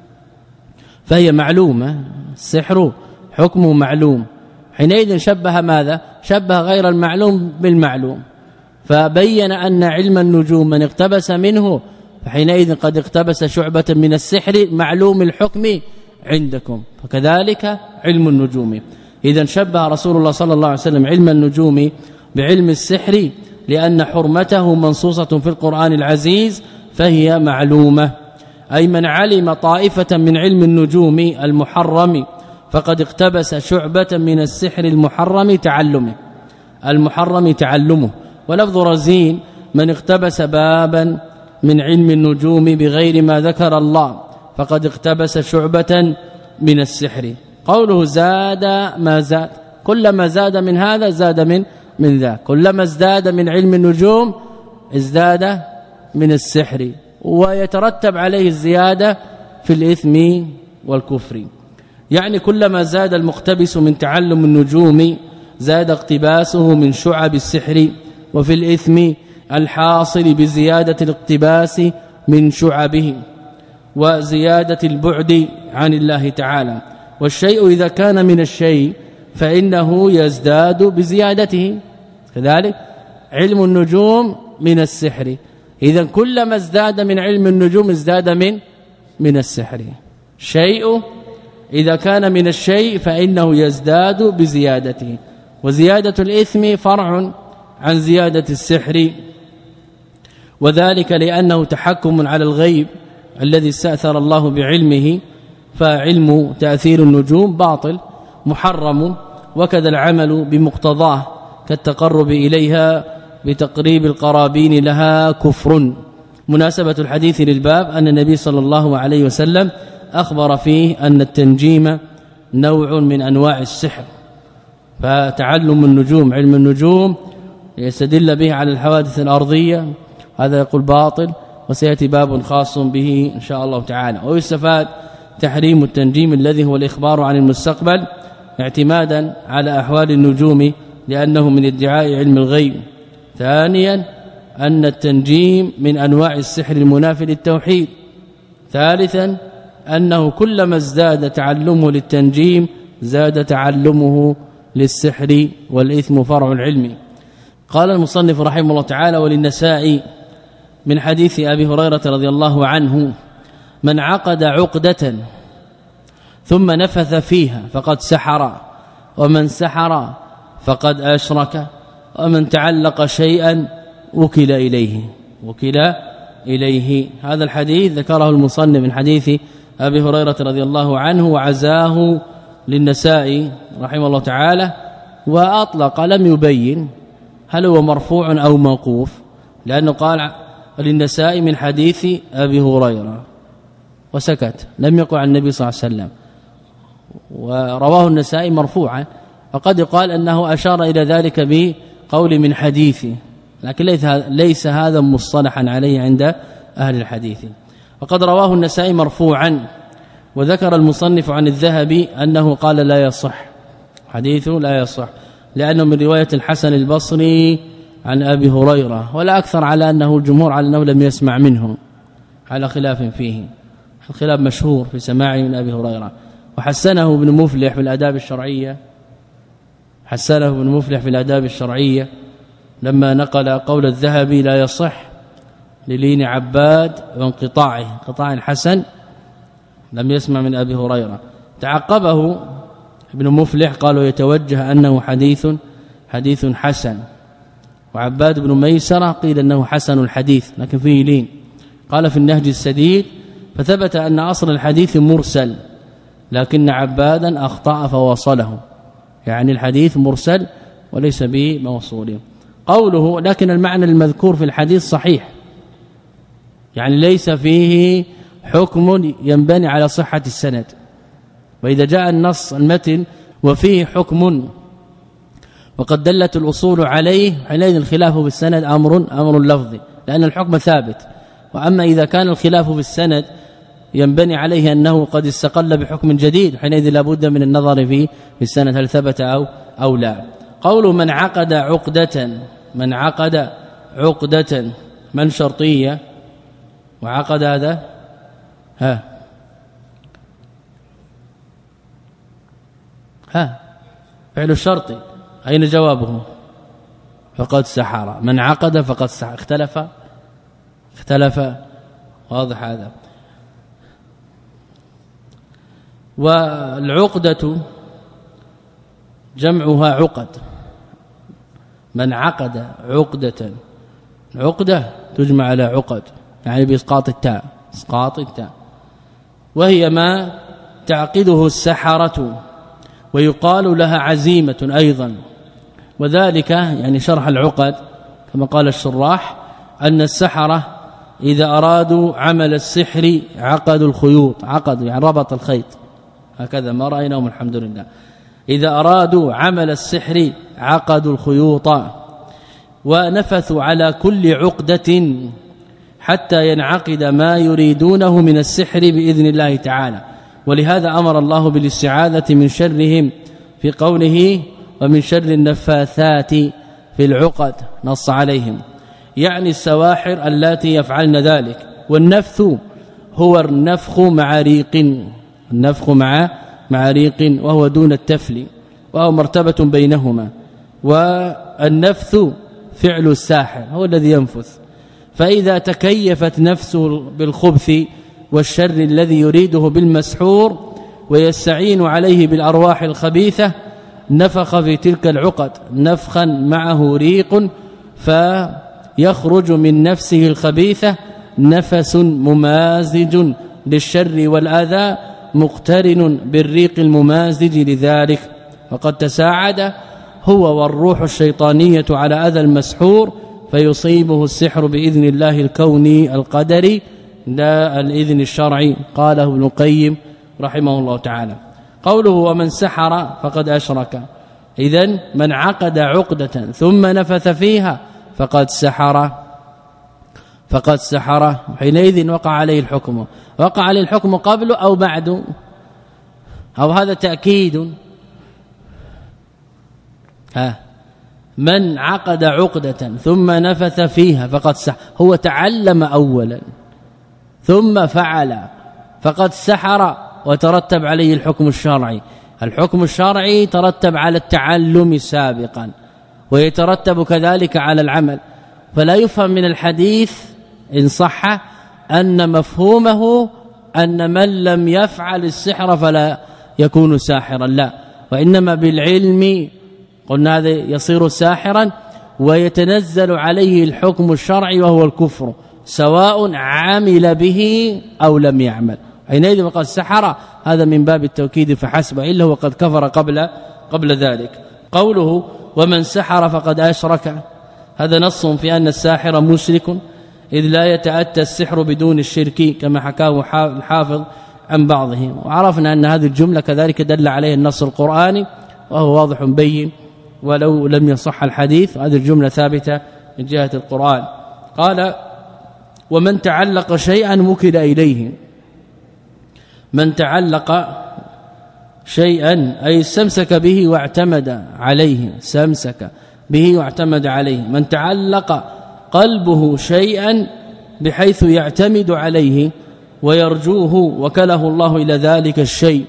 فهي معلومة، السحر حكمه معلوم، حينئذ شبه ماذا؟ شبه غير المعلوم بالمعلوم، فبين أن علم النجوم من اقتبس منه فحينئذ قد اقتبس شعبة من السحر معلوم الحكم عندكم، فكذلك علم النجوم. إذا شبه رسول الله صلى الله عليه وسلم علم النجوم بعلم السحر لأن حرمته منصوصة في القرآن العزيز فهي معلومة، أي من علم طائفة من علم النجوم المحرم فقد اقتبس شعبة من السحر المحرم تعلمه المحرم تعلمه. ولفظ رزين من اقتبس بابا من علم النجوم بغير ما ذكر الله فقد اقتبس شعبة من السحر. قوله زاد ما زاد، كلما زاد من هذا زاد من من ذاك، كلما ازداد من علم النجوم ازداد من السحر، ويترتب عليه الزيادة في الإثم والكفر. يعني كلما زاد المقتبس من تعلم النجوم زاد اقتباسه من شعب السحر، وفي الإثم الحاصل بزيادة الاقتباس من شعبه وزيادة البعد عن الله تعالى. والشيء إذا كان من الشيء فإنه يزداد بزيادته، كذلك علم النجوم من السحر، إذا كلما ازداد من علم النجوم ازداد من من السحر. شيء إذا كان من الشيء فإنه يزداد بزيادته، وزيادة الإثم فرع عن زيادة السحر، وذلك لأنه تحكم على الغيب الذي استأثر الله بعلمه، فعلم تأثير النجوم باطل محرم، وكذا العمل بمقتضاه كالتقرب إليها بتقريب القرابين لها كفر. مناسبة الحديث للباب أن النبي صلى الله عليه وسلم أخبر فيه أن التنجيم نوع من أنواع السحر، فتعلم النجوم علم النجوم يستدل به على الحوادث الأرضية، هذا يقول باطل، وسيأتي باب خاص به إن شاء الله تعالى. ويستفاد تحريم التنجيم الذي هو الإخبار عن المستقبل اعتمادا على أحوال النجوم لأنه من ادعاء علم الغيب. ثانيا أن التنجيم من أنواع السحر المنافي للتوحيد. ثالثا أنه كلما ازداد تعلمه للتنجيم زاد تعلمه للسحر، والإثم فرع العلم. قال المصنف رحمه الله تعالى وللنسائي من حديث أبي هريرة رضي الله عنه من عقد عقدة ثم نفث فيها فقد سحر، ومن سحر فقد أشرك، ومن تعلق شيئا وكل إليه وكل إليه. هذا الحديث ذكره المصنف من حديث أبي هريرة رضي الله عنه وعزاه للنسائي رحمه الله تعالى، وأطلق لم يبين هل هو مرفوع أو موقوف، لأنه قال للنسائي من حديث أبي هريرة وسكت، لم يقل عن النبي صلى الله عليه وسلم، ورواه النسائي مرفوعا، فقد يقال أنه أشار إلى ذلك قولي من حديثي، لكن ليس هذا مصطلحا عليه عند أهل الحديث. وقد رواه النسائي مرفوعا، وذكر المصنف عن الذهبي أنه قال لا يصح حديثه، لا يصح لأنه من رواية الحسن البصري عن أبي هريرة، ولا أكثر على أنه الجمهور على أنه لم يسمع منه على خلاف فيه، الخلاف مشهور في سماعه من أبي هريرة. وحسنه ابن مفلح في الآداب الشرعية، حسنه ابن مفلح في الآداب الشرعية لما نقل قول الذهبي لا يصح للين عباد وانقطاعه، انقطاع الحسن لم يسمع من أبي هريرة. تعقبه ابن مفلح قالوا يتوجه أنه حديث حديث حسن، وعباد بن ميسرة قيل أنه حسن الحديث لكن فيه لين. قال في النهج السديد فثبت أن أصل الحديث مرسل، لكن عبادا أخطأ فوصله، يعني الحديث مرسل وليس به موصول. قوله لكن المعنى المذكور في الحديث صحيح، يعني ليس فيه حكم ينبني على صحة السند. وإذا جاء النص المتن وفيه حكم وقد دلت الأصول عليه، حينئذ الخلاف في السند أمر أمر لفظي، لأن الحكم ثابت. وأما إذا كان الخلاف في السند ينبني عليه أنه قد استقل بحكم جديد، حينئذ لابد من النظر في السند هل ثبت أو أو لا. قول من عقد عقدة، من عقد عقدة من شرطية، وعقد هذا ها ها فعل الشرط، أين جوابه؟ فقد سحر. من عقد فقد سحر، اختلف اختلف واضح هذا. والعقدة جمعها عقد، من عقد عقدة، عقدة تجمع على عقد يعني بإسقاط التاء، إسقاط التاء، وهي ما تعقده السحرة، ويقال لها عزيمة أيضا. وذلك يعني شرح العقد كما قال الشراح أن السحرة إذا أرادوا عمل السحر عقدوا الخيوط، عقدوا يعني ربط الخيط، هكذا ما رأيناهم الحمد لله. إذا أرادوا عمل السحر عقدوا الخيوط، ونفثوا على كل عقدة حتى ينعقد ما يريدونه من السحر بإذن الله تعالى. ولهذا أمر الله بالاستعاذة من شرهم في قوله ومن شر النفاثات في العقد، نص عليهم، يعني السواحر اللاتي يفعلن ذلك. والنفث هو النفخ مع ريق، النفخ مع مع ريق وهو دون التفل، وهو مرتبة بينهما. والنفث فعل الساحر هو الذي ينفث، فإذا تكيفت نفسه بالخبث والشر الذي يريده بالمسحور ويستعين عليه بالأرواح الخبيثة نفخ في تلك العقد نفخا معه ريق، فيخرج من نفسه الخبيثة نفس ممازج للشر والأذى مقترن بالريق الممازج لذلك، وقد تساعد هو والروح الشيطانية على أذى المسحور فيصيبه السحر بإذن الله الكوني القدري لا الإذن الشرعي. قاله ابن القيم رحمه الله تعالى. قوله ومن سحر فقد أشرك، إذن من عقد عقدة ثم نفث فيها فقد سحر، فقد سحر، حينئذ وقع عليه الحكم. وقع عليه الحكم قبل أو بعد، أو هذا تأكيد. ها من عقد عقدة ثم نفث فيها فقد سحر، هو تعلم أولا ثم فعل فقد سحر، وترتب عليه الحكم الشرعي. الحكم الشرعي ترتب على التعلم سابقا، ويترتب كذلك على العمل. فلا يفهم من الحديث إن صح أن مفهومه أن من لم يفعل السحر فلا يكون ساحرا، لا، وإنما بالعلم قلنا هذا يصير ساحرا ويتنزل عليه الحكم الشرعي وهو الكفر، سواء عمل به أو لم يعمل. حينئذ وقد سحر هذا من باب التوكيد فحسب، إلا هو قد كفر قبل قبل ذلك. قوله ومن سحر فقد أشرك، هذا نص في أن الساحر مشرك، إذ لا يتأتى السحر بدون الشرك كما حكاه الحافظ عن بعضهم. وعرفنا أن هذه الجملة كذلك دل عليه النص القرآني وهو واضح بين ولو لم يصح الحديث. هذه الجملة ثابتة من جهة القرآن. قال ومن تعلق شيئا وكل إليه. من تعلق شيئا أي استمسك به واعتمد عليه، استمسك به واعتمد عليه. من تعلق قلبه شيئا بحيث يعتمد عليه ويرجوه وكله الله إلى ذلك الشيء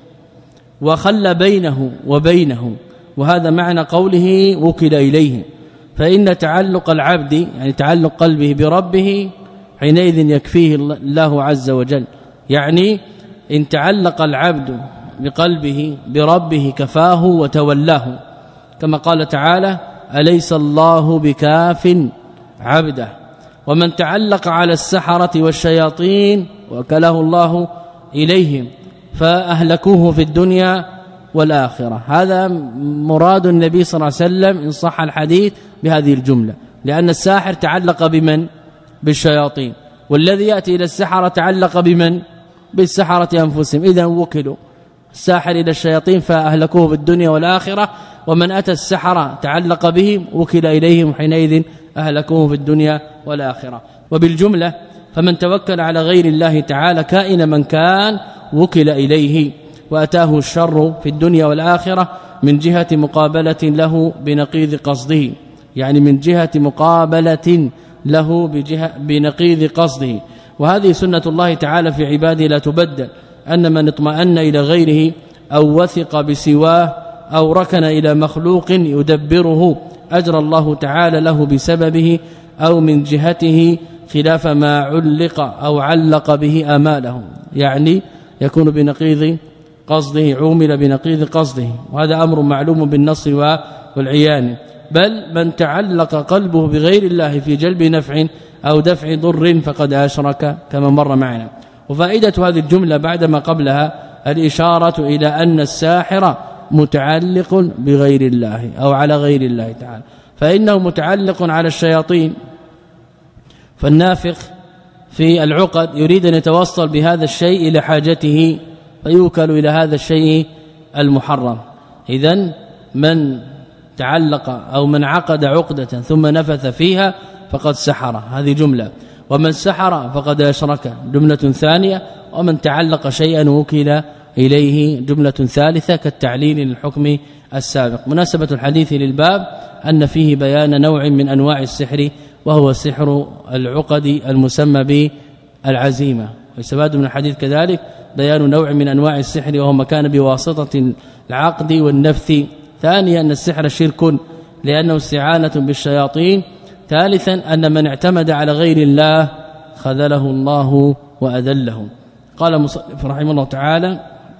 وخل بينه وبينه، وهذا معنى قوله وكل إليه. فإن تعلق العبد يعني تعلق قلبه بربه حينئذ يكفيه الله عز وجل. يعني إن تعلق العبد بقلبه بربه كفاه وتولاه، كما قال تعالى أليس الله بكاف عبده. ومن تعلق على السحرة والشياطين وكله الله إليهم فأهلكوه في الدنيا والآخرة. هذا مراد النبي صلى الله عليه وسلم إن صح الحديث بهذه الجملة، لأن الساحر تعلق بمن؟ بالشياطين، والذي يأتي إلى السحرة تعلق بمن؟ بالسحرة أنفسهم. إذن وكلوا الساحر إلى الشياطين فأهلكوه في الدنيا والآخرة، ومن أتى السحرة تعلق بهم وكل إليهم حينئذ أهلكوه في الدنيا والآخرة. وبالجملة فمن توكل على غير الله تعالى كائن من كان وكل إليه وأتاه الشر في الدنيا والآخرة من جهة مقابلة له بنقيض قصده، يعني من جهة مقابلة له بجهة بنقيض قصده. وهذه سنة الله تعالى في عباده لا تبدل، أن من اطمأن إلى غيره أو وثق بسواه أو ركن إلى مخلوق يدبره أجرى الله تعالى له بسببه أو من جهته خلاف ما علق أو علق به آماله، يعني يكون بنقيض قصده، عومل بنقيض قصده، وهذا أمر معلوم بالنص والعيان. بل من تعلق قلبه بغير الله في جلب نفع أو دفع ضر فقد أشرك كما مر معنا. وفائدة هذه الجملة بعدما قبلها الإشارة إلى أن الساحر متعلق بغير الله أو على غير الله تعالى، فإنه متعلق على الشياطين. فالنافخ في العقد يريد أن يتوصل بهذا الشيء إلى حاجته فيوكل إلى هذا الشيء المحرم. إذن من تعلق أو من عقد عقدة ثم نفث فيها فقد سحر، هذه جملة. ومن سحر فقد أشرك، جملة ثانية. ومن تعلق شيئا وكل إليه، جملة ثالثة كالتعليل للحكم السابق. مناسبة الحديث للباب أن فيه بيان نوع من أنواع السحر، وهو سحر العقد المسمى بالعزيمة. ويستفاد من الحديث كذلك بيان نوع من أنواع السحر وهو ما كان بواسطة العقد والنفث. ثانيا أن السحر شرك لأنه استعانة بالشياطين. ثالثا أن من اعتمد على غير الله خذله الله وأذله. قال المصنف رحمه الله تعالى: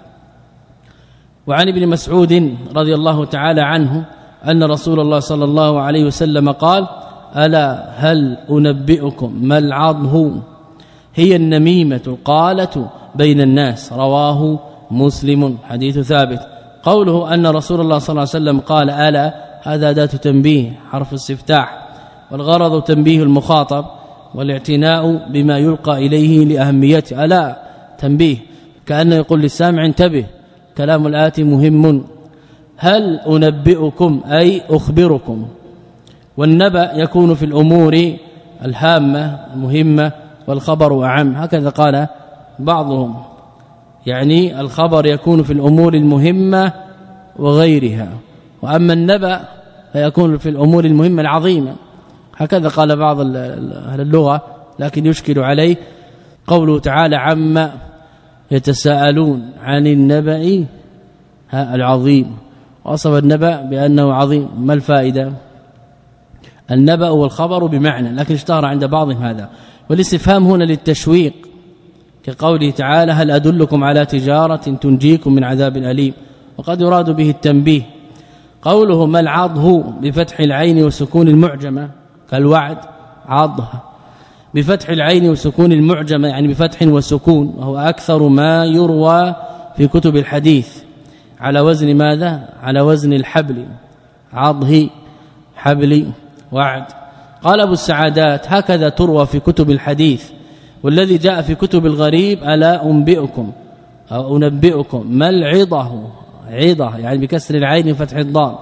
وعن ابن مسعود رضي الله تعالى عنه أن رسول الله صلى الله عليه وسلم قال: ألا هل أنبئكم ما العضه؟ هي النميمة القالة بين الناس. رواه مسلم، حديث ثابت. قوله أن رسول الله صلى الله عليه وسلم قال ألا، هذا أداة تنبيه حرف استفتاح، والغرض تنبيه المخاطب والاعتناء بما يلقى إليه لأهميته. ألا تنبيه، كأنه يقول للسامع انتبه، كلام الآتي مهم. هل أنبئكم أي أخبركم، والنبأ يكون في الأمور الهامة المهمة والخبر أعم، هكذا قال بعضهم، يعني الخبر يكون في الأمور المهمة وغيرها، وأما النبأ فيكون في الأمور المهمة العظيمة، هكذا قال بعض أهل اللغة. لكن يشكل عليه قوله تعالى: عما يتساءلون عن النبأ العظيم، وصف النبأ بأنه عظيم. ما الفائدة؟ النبأ والخبر بمعنى، لكن اشتهر عند بعضهم هذا. والاستفهام هنا للتشويق، كقوله تعالى: هل أدلكم على تجارة تنجيكم من عذاب أليم، وقد يراد به التنبيه. قوله ما العضه بفتح العين وسكون المعجمة كالوعد، عضه بفتح العين وسكون المعجمة يعني بفتح وسكون، وهو أكثر ما يروى في كتب الحديث على وزن ماذا؟ على وزن الحبل، عضه حبل وعد. قال أبو السعادات: هكذا تروى في كتب الحديث، والذي جاء في كتب الغريب ألا أنبئكم أو أنبئكم ما العضه، عضه يعني بكسر العين وفتح الضاد،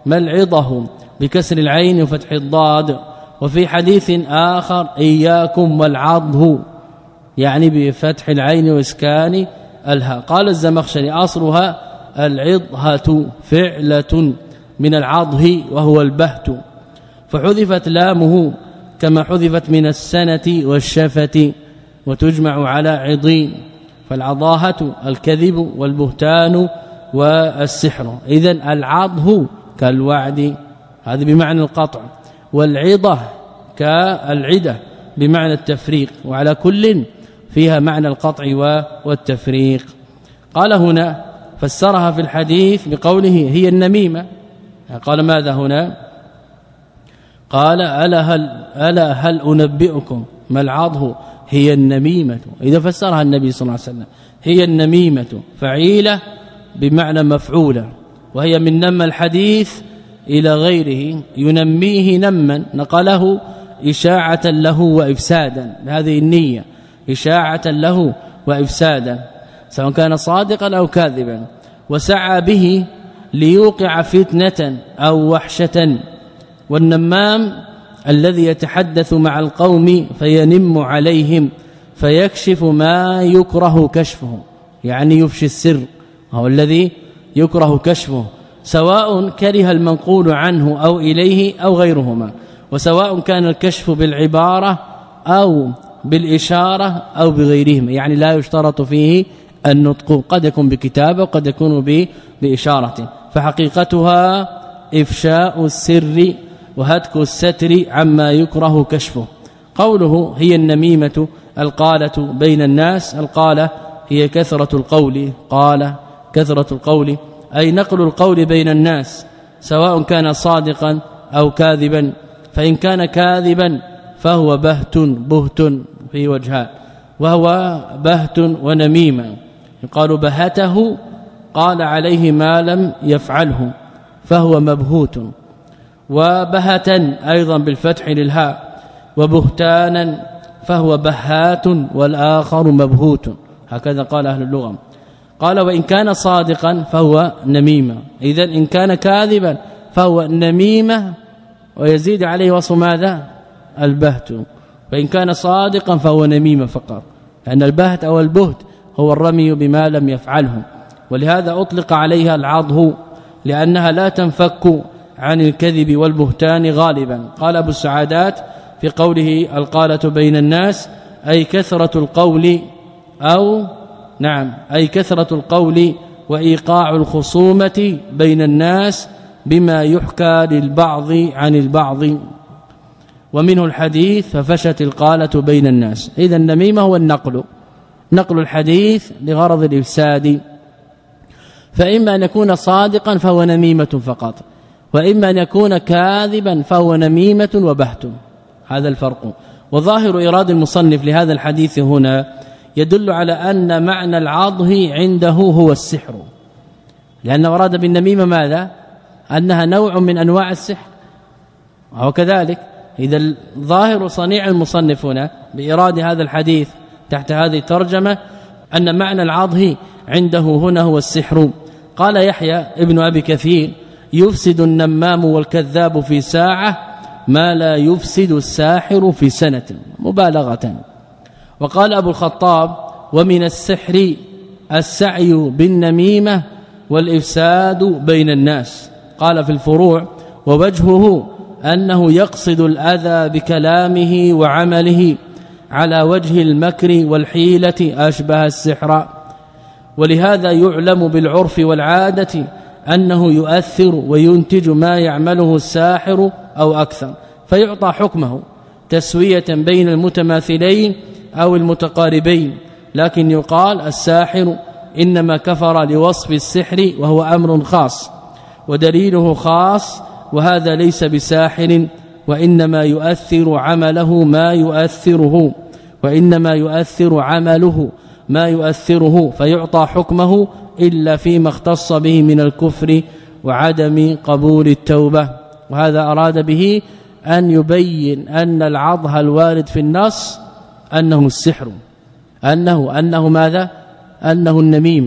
ملعظه بكسر العين وفتح الضاد. وفي حديث آخر إياكم والعضه يعني بفتح العين واسكان الهاء. قال الزمخشري أصلها العضهة فعلة من العضه وهو البهت، فحذفت لامه كما حذفت من السنة والشفة وتجمع على عضين، فالعضاهة الكذب والبهتان والسحر. إذن العضه كالوعد هذا بمعنى القطع، والعضة كالعدة بمعنى التفريق، وعلى كل فيها معنى القطع والتفريق. قال هنا فسرها في الحديث بقوله هي النميمة. قال ماذا هنا؟ قال ألا هل, ألا هل أنبئكم ما العضه؟ هي النميمة. إذا فسرها النبي صلى الله عليه وسلم هي النميمة فعيلة بمعنى مفعولة، وهي من نم الحديث إلى غيره ينميه نما نقله إشاعة له وإفسادا، هذه النية إشاعة له وإفسادا سواء كان صادقا أو كاذبا، وسعى به ليوقع فتنة أو وحشة. والنمام الذي يتحدث مع القوم فينم عليهم فيكشف ما يكره كشفه، يعني يفشي السر، هو الذي يكره كشفه، سواء كره المنقول عنه أو إليه أو غيرهما، وسواء كان الكشف بالعبارة أو بالإشارة أو بغيرهما، يعني لا يشترط فيه النطق، قد يكون بكتابة وقد يكون بإشارة، فحقيقتها إفشاء السر وهتك الستر عما يكره كشفه. قوله هي النميمة القالة بين الناس، القالة هي كثرة القول، قال كثرة القول أي نقل القول بين الناس سواء كان صادقا أو كاذبا، فإن كان كاذبا فهو بهت بهت في وجهان، وهو بهت ونميمة. قالوا بهته قال عليه ما لم يفعله فهو مبهوت، وبهتا أيضا بالفتح للهاء، وبهتانا فهو بهات والآخر مبهوت، هكذا قال أهل اللغة. قال وإن كان صادقا فهو نميمة، إذن إن كان كاذبا فهو نميمة، ويزيد عليه وصف ماذا؟ البهت. فإن كان صادقا فهو نميمة فقط، لأن البهت أو البهت هو الرمي بما لم يفعله، ولهذا أطلق عليها العضه لأنها لا تنفك عن الكذب والبهتان غالبا. قال أبو السعادات في قوله القالة بين الناس أي كثرة القول، أو نعم أي كثرة القول وإيقاع الخصومة بين الناس بما يحكى للبعض عن البعض، ومنه الحديث ففشت القالة بين الناس. إذا النميمة هو النقل، نقل الحديث لغرض الإفساد، فإما أن يكون صادقا فهو نميمة فقط، وإما أن يكون كاذبا فهو نميمة وبهت، هذا الفرق. وظاهر إيراد المصنف لهذا الحديث هنا يدل على أن معنى العضه عنده هو السحر، لأن أراد بالنميمة ماذا؟ أنها نوع من أنواع السحر، وكذلك إذا ظاهر صنيع المصنف هنا بإيراد هذا الحديث تحت هذه الترجمة أن معنى العضه عنده هنا هو السحر. قال يحيى ابن أبي كثير يفسد النمام والكذاب في ساعة ما لا يفسد الساحر في سنة، مبالغة. وقال أبو الخطاب ومن السحر السعي بالنميمة والإفساد بين الناس. قال في الفروع ووجهه أنه يقصد الأذى بكلامه وعمله على وجه المكر والحيلة أشبه السحر، ولهذا يعلم بالعرف والعادة أنه يؤثر وينتج ما يعمله الساحر أو أكثر، فيعطى حكمه تسوية بين المتماثلين أو المتقاربين، لكن يقال الساحر إنما كفر لوصف السحر وهو أمر خاص ودليله خاص، وهذا ليس بساحر، وإنما يؤثر عمله ما يؤثره وإنما يؤثر عمله ما يؤثره، فيعطى حكمه إلا فيما اختص به من الكفر وعدم قبول التوبة. وهذا أراد به أن يبين أن العضه الوارد في النص، أنه السحر، أنه, أنه ماذا؟ أنه النميمة،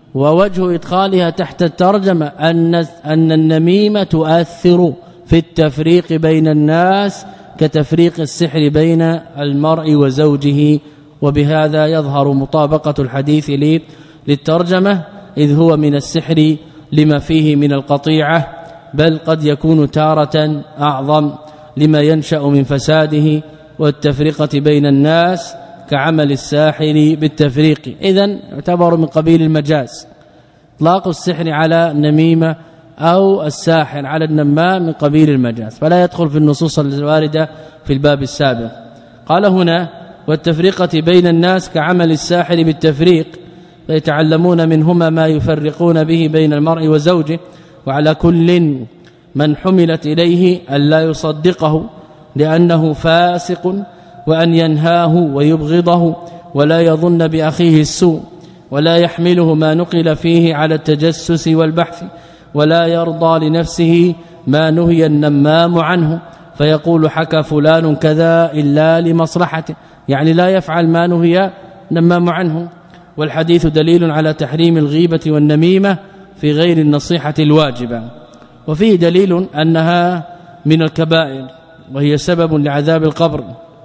ووجه إدخالها تحت الترجمة أن أن النميمة تؤثر في التفريق بين الناس كتفريق السحر بين المرء وزوجه، وبهذا يظهر مطابقة الحديث للترجمة، إذ هو من السحر لما فيه من القطيعة، بل قد يكون تارة أعظم لما ينشأ من فساده والتفرقة بين الناس كعمل الساحر بالتفريق. إذن يعتبر من قبيل المجاز. اطلاق السحر على النميمة أو الساحر على النمام من قبيل المجاز، فلا يدخل في النصوص الواردة في الباب السابق. قال هنا والتفرقة بين الناس كعمل الساحر بالتفريق، فيتعلمون منهما ما يفرقون به بين المرء وزوجه، وعلى كل من حملت إليه ألا يصدقه لأنه فاسق، وأن ينهاه ويبغضه ولا يظن بأخيه السوء، ولا يحمله ما نقل فيه على التجسس والبحث، ولا يرضى لنفسه ما نهي النمام عنه، فيقول حكى فلان كذا إلا لمصلحته، يعني لا يفعل ما نهي النمام عنه. والحديث دليل على تحريم الغيبة والنميمة في غير النصيحة الواجبة، وفيه دليل أنها من الكبائر وهي سبب لعذاب القبر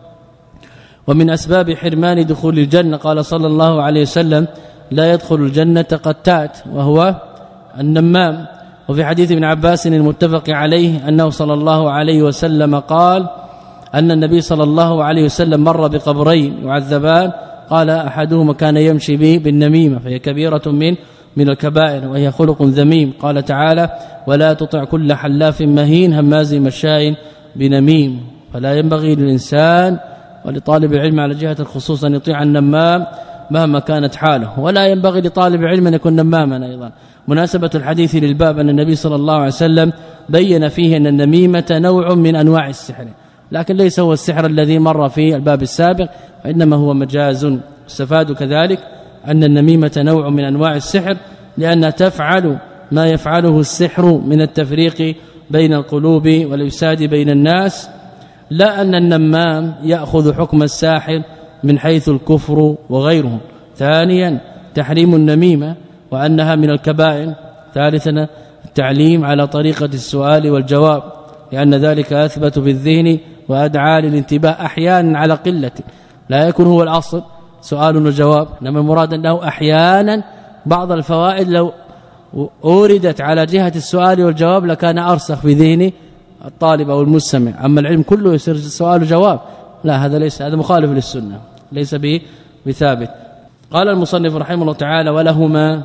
ومن أسباب حرمان دخول الجنة. قال صلى الله عليه وسلم لا يدخل الجنة قتات وهو النمام. وفي حديث ابن عباس المتفق عليه أنه صلى الله عليه وسلم قال أن النبي صلى الله عليه وسلم مر بقبرين يعذبان، قال أحدهما كان يمشي به بالنميمة فهي كبيرة من من الكبائر وهي خلق ذميم. قال تعالى ولا تطع كل حلاف مهين هماز مشاء بنميم. فلا ينبغي للإنسان ولطالب العلم على جهة الخصوص أن يطيع النمام مهما كانت حاله، ولا ينبغي لطالب العلم أن يكون نماما أيضا. مناسبة الحديث للباب أن النبي صلى الله عليه وسلم بين فيه أن النميمة نوع من أنواع السحر، لكن ليس هو السحر الذي مر في الباب السابق، وإنما هو مجاز. استفاد كذلك أن النميمة نوع من أنواع السحر لأنها تفعل ما يفعله السحر من التفريق بين القلوب والإفساد بين الناس، لا أن النمام يأخذ حكم الساحر من حيث الكفر وغيره. ثانيا تحريم النميمة وأنها من الكبائر. ثالثا التعليم على طريقة السؤال والجواب، لأن ذلك أثبت في الذهن وأدعى للانتباه أحيانا على قلة، لا يكون هو الأصل سؤال وجواب، إنما المراد أنه أحيانا بعض الفوائد لو أوردت على جهة السؤال والجواب لكان أرسخ في ذهن الطالب أو المستمع. أما العلم كله يصير سؤال وجواب، لا، هذا ليس، هذا مخالف للسنة، ليس به بثابت. قال المصنف رحمه الله تعالى ولهما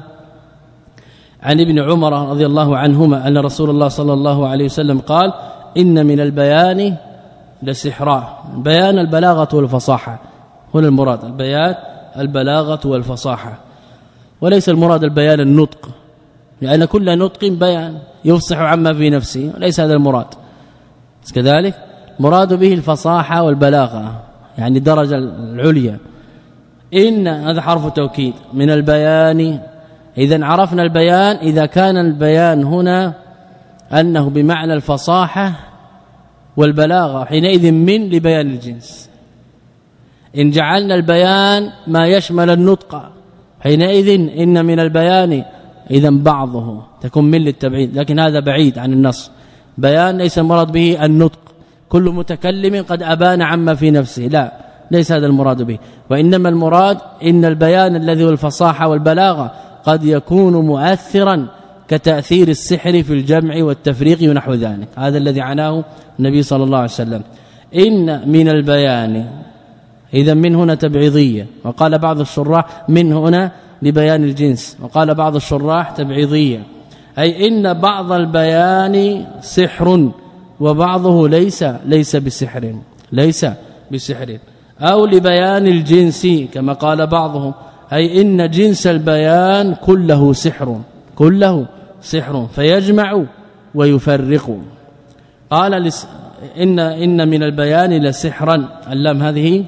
عن ابن عمر رضي الله عنهما أن رسول الله صلى الله عليه وسلم قال إن من البيان لسحرا. بيان البلاغة والفصاحة هنا المراد، البيان البلاغة والفصاحة، وليس المراد البيان النطق، لأن كل نطق بيان يفصح عما في نفسه، وليس هذا المراد. كذلك مراد به الفصاحة والبلاغة، يعني الدرجة العليا. إن هذا حرف توكيد من البيان. إذا عرفنا البيان إذا كان البيان هنا أنه بمعنى الفصاحة والبلاغة، حينئذ من لبيان الجنس. إن جعلنا البيان ما يشمل النطق، حينئذ إن من البيان إذا بعضه تكون من للتبعيد، لكن هذا بعيد عن النص. بيان ليس المراد به النطق، كل متكلم قد أبان عما في نفسه، لا، ليس هذا المراد به، وإنما المراد إن البيان الذي هو الفصاحة والبلاغة قد يكون مؤثرا كتأثير السحر في الجمع والتفريق ونحو ذلك. هذا الذي عناه النبي صلى الله عليه وسلم. إن من البيان، إذا من هنا تبعيضية، وقال بعض الشراح من هنا لبيان الجنس، وقال بعض الشراح تبعيضية، أي إن بعض البيان سحر وبعضه ليس ليس بسحر ليس بسحر، أو لبيان الجنس كما قال بعضهم، أي إن جنس البيان كله سحر كله سحر فيجمع ويفرق. قال لس إن إن من البيان لسحرا، اللام هذه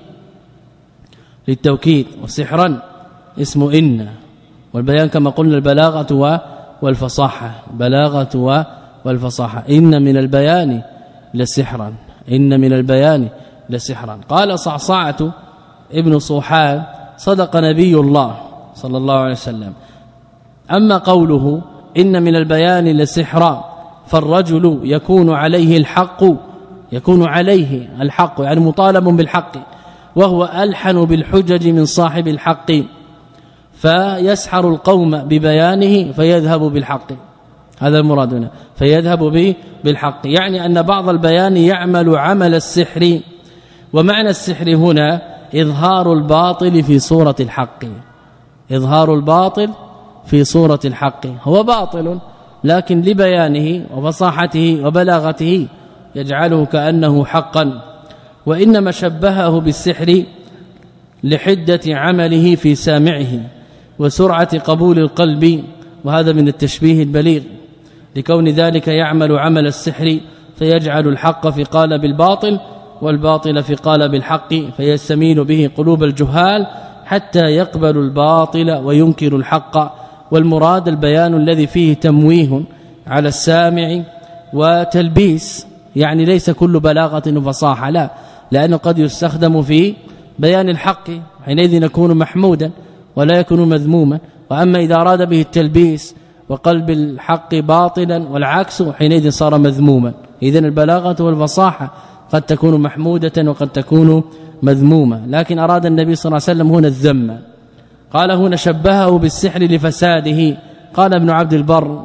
للتوكيد، وسحرا اسم إن، والبيان كما قلنا البلاغة والفصاحة، بلاغة والفصاحة. إن من البيان لسحرا، إن من البيان لسحرا. قال صعصعة ابن صوحان صدق نبي الله صلى الله عليه وسلم أما قوله إن من البيان لسحرا فالرجل يكون عليه الحق يكون عليه الحق يعني مطالب بالحق وهو ألحن بالحجج من صاحب الحق فيسحر القوم ببيانه فيذهب بالحق هذا المراد هنا فيذهب به بالحق يعني أن بعض البيان يعمل عمل السحر ومعنى السحر هنا إظهار الباطل في صورة الحق إظهار الباطل في صورة الحق هو باطل لكن لبيانه وفصاحته وبلاغته يجعله كأنه حقا وإنما شبهه بالسحر لحدة عمله في سامعه وسرعة قبول القلب وهذا من التشبيه البليغ لكون ذلك يعمل عمل السحر فيجعل الحق في قالب الباطل والباطل في قالب الحق فيستميل به قلوب الجهال حتى يقبل الباطل وينكر الحق والمراد البيان الذي فيه تمويه على السامع وتلبيس يعني ليس كل بلاغة وفصاحة لا لأنه قد يستخدم في بيان الحق حينئذ يكون محمودا ولا يكون مذموما وأما إذا أراد به التلبيس وقلب الحق باطلا والعكس حينئذ صار مذموما إذن البلاغة والفصاحة قد تكون محمودة وقد تكون مذمومة لكن أراد النبي صلى الله عليه وسلم هنا الذم قال هنا شبهه بالسحر لفساده قال ابن عبد البر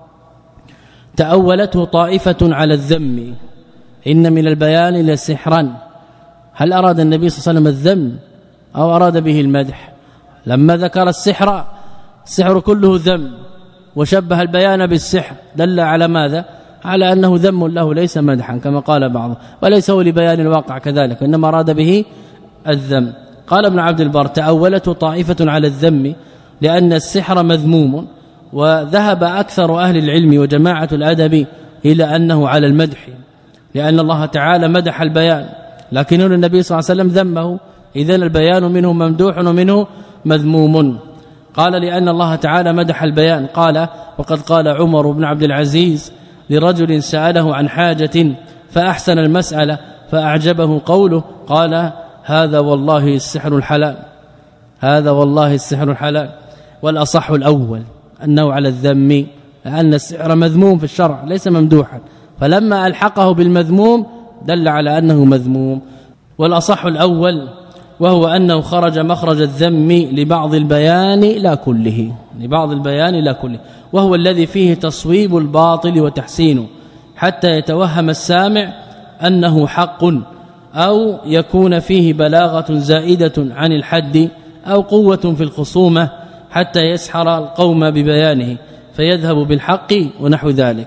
تأولته طائفة على الذم إن من البيان لسحرا هل أراد النبي صلى الله عليه وسلم الذم أو أراد به المدح لما ذكر السحر السحر كله ذم وشبه البيان بالسحر دل على ماذا على أنه ذم له ليس مدحا كما قال بعضهم وليس هو لبيان الواقع كذلك إنما أراد به الذم قال ابن عبد البر تأولته طائفة على الذم لأن السحر مذموم وذهب أكثر أهل العلم وجماعة الأدب إلى أنه على المدح لأن الله تعالى مدح البيان لكن النبي صلى الله عليه وسلم ذمه إذن البيان منه ممدوح ومنه مذموم قال لأن الله تعالى مدح البيان قال وقد قال عمر بن عبد العزيز لرجل سأله عن حاجة فأحسن المسألة فأعجبه قوله قال هذا والله السحر الحلال هذا والله السحر الحلال والأصح الأول أنه على الذم لأن السحر مذموم في الشرع ليس ممدوحا فلما ألحقه بالمذموم دل على أنه مذموم والأصح الأول وهو أنه خرج مخرج الذم لبعض البيان لا كله لبعض البيان لا كله وهو الذي فيه تصويب الباطل وتحسينه حتى يتوهم السامع أنه حق أو يكون فيه بلاغة زائدة عن الحد أو قوة في الخصومة حتى يسحر القوم ببيانه فيذهب بالحق ونحو ذلك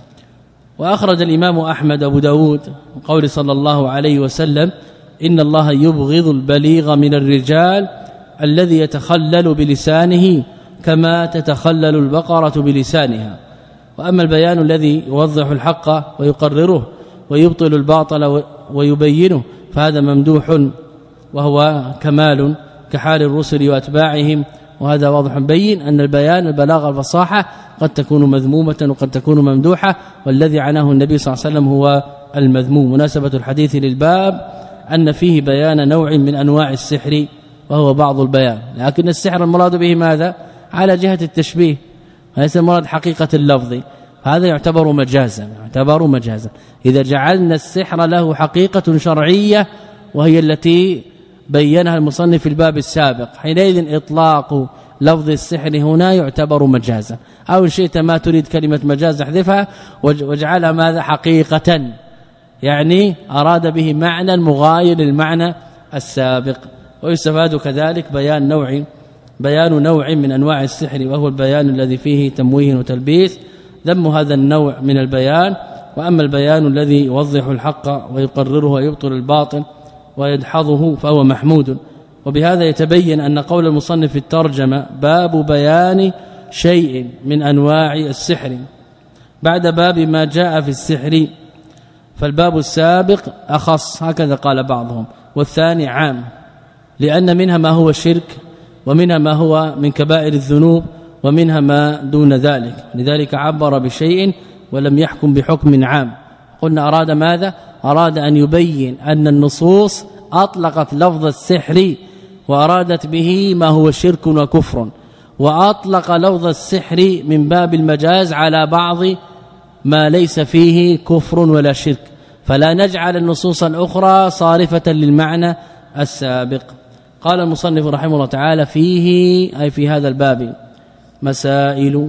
وأخرج الإمام أحمد أبو داود قول صلى الله عليه وسلم إن الله يبغض البليغ من الرجال الذي يتخلل بلسانه كما تتخلل البقرة بلسانها وأما البيان الذي يوضح الحق ويقرره ويبطل الباطل ويبينه فهذا ممدوح وهو كمال كحال الرسل واتباعهم وهذا واضح بين أن البيان البلاغه الفصاحه قد تكون مذمومة وقد تكون ممدوحة والذي عناه النبي صلى الله عليه وسلم هو المذموم مناسبة الحديث للباب أن فيه بيان نوع من أنواع السحر وهو بعض البيان لكن السحر المراد به ماذا على جهة التشبيه وليس المراد حقيقة اللفظ هذا يعتبر مجازا يعتبر مجازا إذا جعلنا السحر له حقيقة شرعية وهي التي بينها المصنف في الباب السابق حينئذ إطلاق لفظ السحر هنا يعتبر مجازا أو شئت ما تريد كلمة مجاز احذفها واجعلها ماذا حقيقة يعني أراد به معنى مغاير للمعنى السابق ويستفاد كذلك بيان نوع بيان نوع من أنواع السحر وهو البيان الذي فيه تمويه وتلبيس ذم هذا النوع من البيان وأما البيان الذي يوضح الحق ويقرره ويبطل الباطل ويدحضه فهو محمود وبهذا يتبين أن قول المصنف في الترجمة باب بيان شيء من أنواع السحر بعد باب ما جاء في السحر فالباب السابق أخص هكذا قال بعضهم والثاني عام لأن منها ما هو شرك ومنها ما هو من كبائر الذنوب ومنها ما دون ذلك لذلك عبر بشيء ولم يحكم بحكم عام قلنا أراد ماذا أراد أن يبين أن النصوص أطلقت لفظ السحر وأرادت به ما هو شرك وكفر وأطلق لفظ السحر من باب المجاز على بعض ما ليس فيه كفر ولا شرك، فلا نجعل النصوص الأخرى صارفة للمعنى السابق. قال المصنف رحمه الله تعالى: فيه أي في هذا الباب مسائل.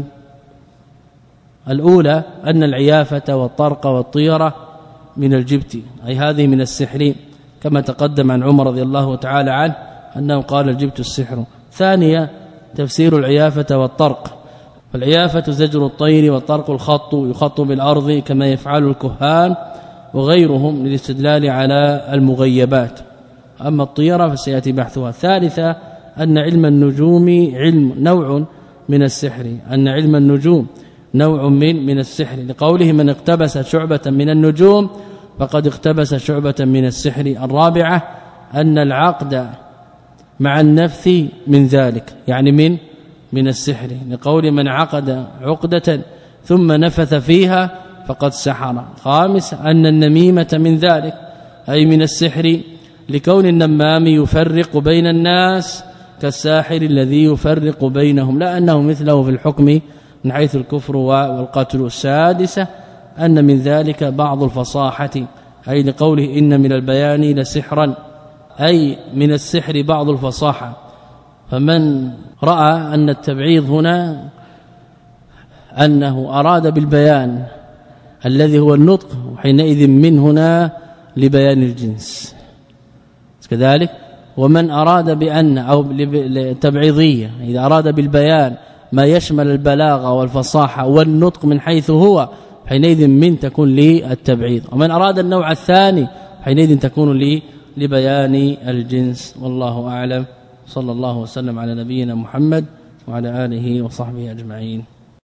الأولى أن العيافة والطرق والطيرة من الجبت، أي هذه من السحر، كما تقدم عن عمر رضي الله تعالى عنه أنه قال الجبت السحر. ثانية تفسير العيافة والطرق. فالعيافة زجر الطير، والطرق الخط يخط بالأرض كما يفعل الكهان وغيرهم للاستدلال على المغيبات. أما الطيرة فسيأتي بحثها. ثالثة أن علم النجوم علم نوع من السحر، أن علم النجوم نوع من من السحر، لقوله: من اقتبس شعبة من النجوم فقد اقتبس شعبة من السحر. الرابعة أن العقد مع النفث من ذلك، يعني من من السحر، لقول: من عقد عقدة ثم نفث فيها فقد سحر. خامس أن النميمة من ذلك، أي من السحر، لكون النمام يفرق بين الناس كالساحر الذي يفرق بينهم، لا أنه مثله في الحكم من حيث الكفر والقتل. السادسة أن من ذلك بعض الفصاحة، أي لقوله: إن من البيان لسحرا، أي من السحر بعض الفصاحة. فمن رأى أن التبعيض هنا أنه أراد بالبيان الذي هو النطق، وحينئذ من هنا لبيان الجنس كذلك. ومن أراد بأن أو تبعيضية إذا أراد بالبيان ما يشمل البلاغة والفصاحة والنطق من حيث هو، حينئذ من تكون للتبعيض. ومن أراد النوع الثاني حينئذ تكون لي لبيان الجنس. والله أعلم. صلى الله وسلم على نبينا محمد وعلى آله وصحبه أجمعين.